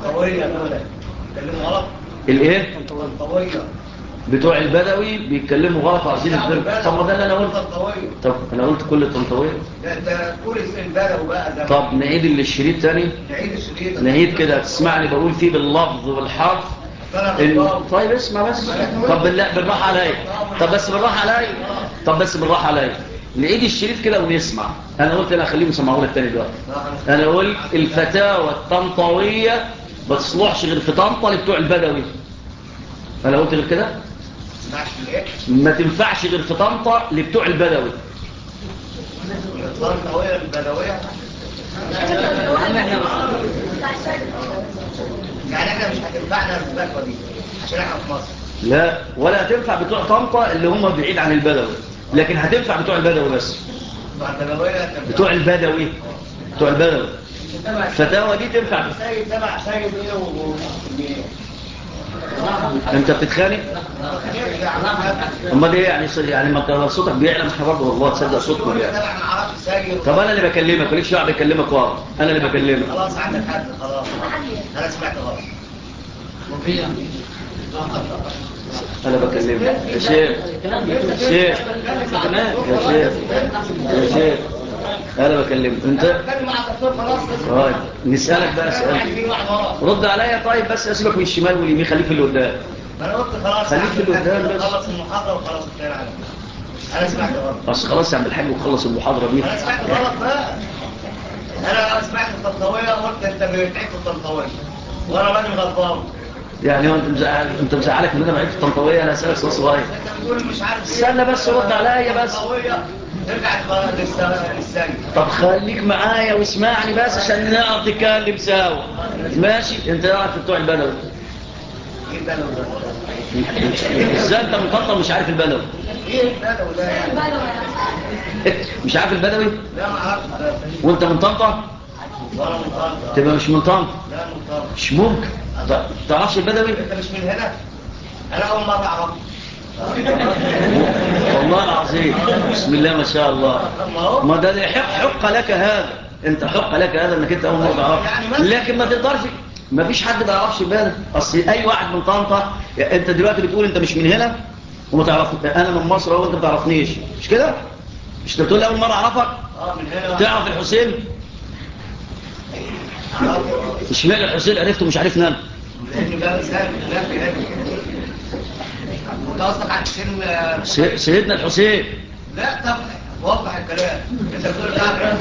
الايه بتوع البدوي بيتكلموا غلط وعايزين يتكلموا. طب ما ده اللي انا قلت. طب انا قلت كل الطنطاويه. لا انت تقول البدوي بقى ده. طب نعيد الشريط تاني. نعيد كده تسمعني بقول فيه باللفظ والحرف. طيب اسمع بس. طب بالراحه عليا. طب بس بالراحه عليا. نعيد الشريط كده ونسمع. انا قلت انا اخليهم يسمعوا لك تاني دلوقتي. انا قلت الفتاوى الطنطاويه ما تصلحش غير في طنطا لبتوع البدوي. انا قلت غير كده ما تنفعش غير في طنطا لبتوع البدوي. الطنطاويه البدويه يعني احنا مش هتنفعنا في الفتوى دي عشان احنا في مصر. لا ولا هتنفع بتوع طنطا اللي هم بعيد عن البدوي، لكن هتنفع بتوع البدوي بس. بتوع البدوي الفتاوى دي تنفع. انت بتتخانق؟ اما دي يعني ما صوتك بيعلم احنا برضه والله تصدق صوتكم يعني. طب انا اللي بكلمك مالكش دعوه بكلمك واضح، انا اللي بكلمك. خلاص عندك حد خلاص انا سمعت غلط. انا بكلمك يا شيخ. انا بكلمك انت. بتكلم مع الدكتور خلاص. طيب نسالك بقى سؤال. رد عليا طيب، بس اسيبك من الشمال واليمين، خليك في اللي قدام. ما انا قلت خلاص خليك في اللي قدام بس. خلص المحاضره وخلاص الخير عليك. انا سمعت غلط. بس خلاص يا عم الحاج وخلص المحاضره دي. انا سمعت غلط بقى. انا سمعت الطنطاويه وقلت انت بتعيد الطنطاويه وانا راجل غلطان. يعني هو انت مزعلك ان انا بعيد في الطنطاويه؟ انا اسالك سؤال صغير. انت بتقول مش عارف استنى بس رد عليا بس. ترجع للثاني. طب خليك معايا واسمعني بس عشان نعرف نتكلم سوا. ماشي. انت عارف بتوع البلد؟ ايه البلد ده؟ ازاي انت من طنطا مش عارف البلد؟ ايه البلد ده يعني؟ مش عارف البدوي؟ لا ما اعرفش. وانت من طنطا؟ وانا من طنطا. تبقى مش من طنطا؟ لا من طنطا. مش ممكن. تعرفش البدوي؟ انت مش من هنا؟ انا اول مره اعرفه. والله العظيم. بسم الله ما شاء الله. ما ده حق لك هذا. انت حق لك هذا انك انت اول مره تعرف، لكن ما تقدرش. ما فيش حد ما يعرفش البلد. اصل اي واحد من طنطا. انت دلوقتي بتقول انت مش من هنا وما تعرفني. انا من مصر وانت ما تعرفنيش، مش كده؟ مش انت بتقول لي اول مره اعرفك؟ من هنا. تعرف الحسين؟ اشمعنى الحسين عرفته مش عارفني انا؟ لانه ده سهل لا انت قصدك على الحسين؟ سيدنا الحسين. لا طب وضح الكلام. انت بتقول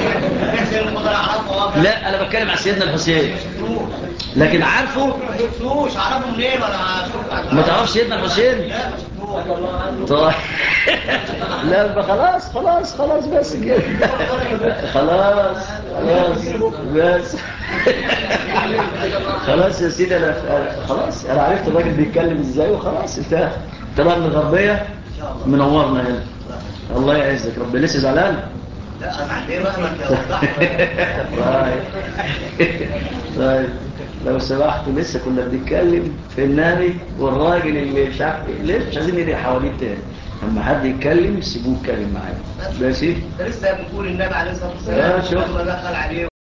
لا انا بتكلم عن سيدنا الحسين. لكن عارفه؟ ما شفتوش. اعرفه منين ولا ما تعرفش سيدنا الحسين؟ لا ما شفتوش. طيب لا خلاص بس كده. خلاص بس. خلاص يا سيدي. انا خلاص انا عرفت الراجل بيتكلم ازاي وخلاص انتهى. طبعا من الغربيه منورنا هنا. الله يعزك. ربنا لسه زعلان. لا انا عندي رحمه طيب لو سمحت، لسه كنا بنتكلم في النبي والراجل اللي مش عارف ليه مش عايزين نلاقي حواليه تاني. اما حد يتكلم سيبوه يتكلم معايا. ماشي. لسه بتقول النبي عليه الصلاه والسلام. شوف دخل عليه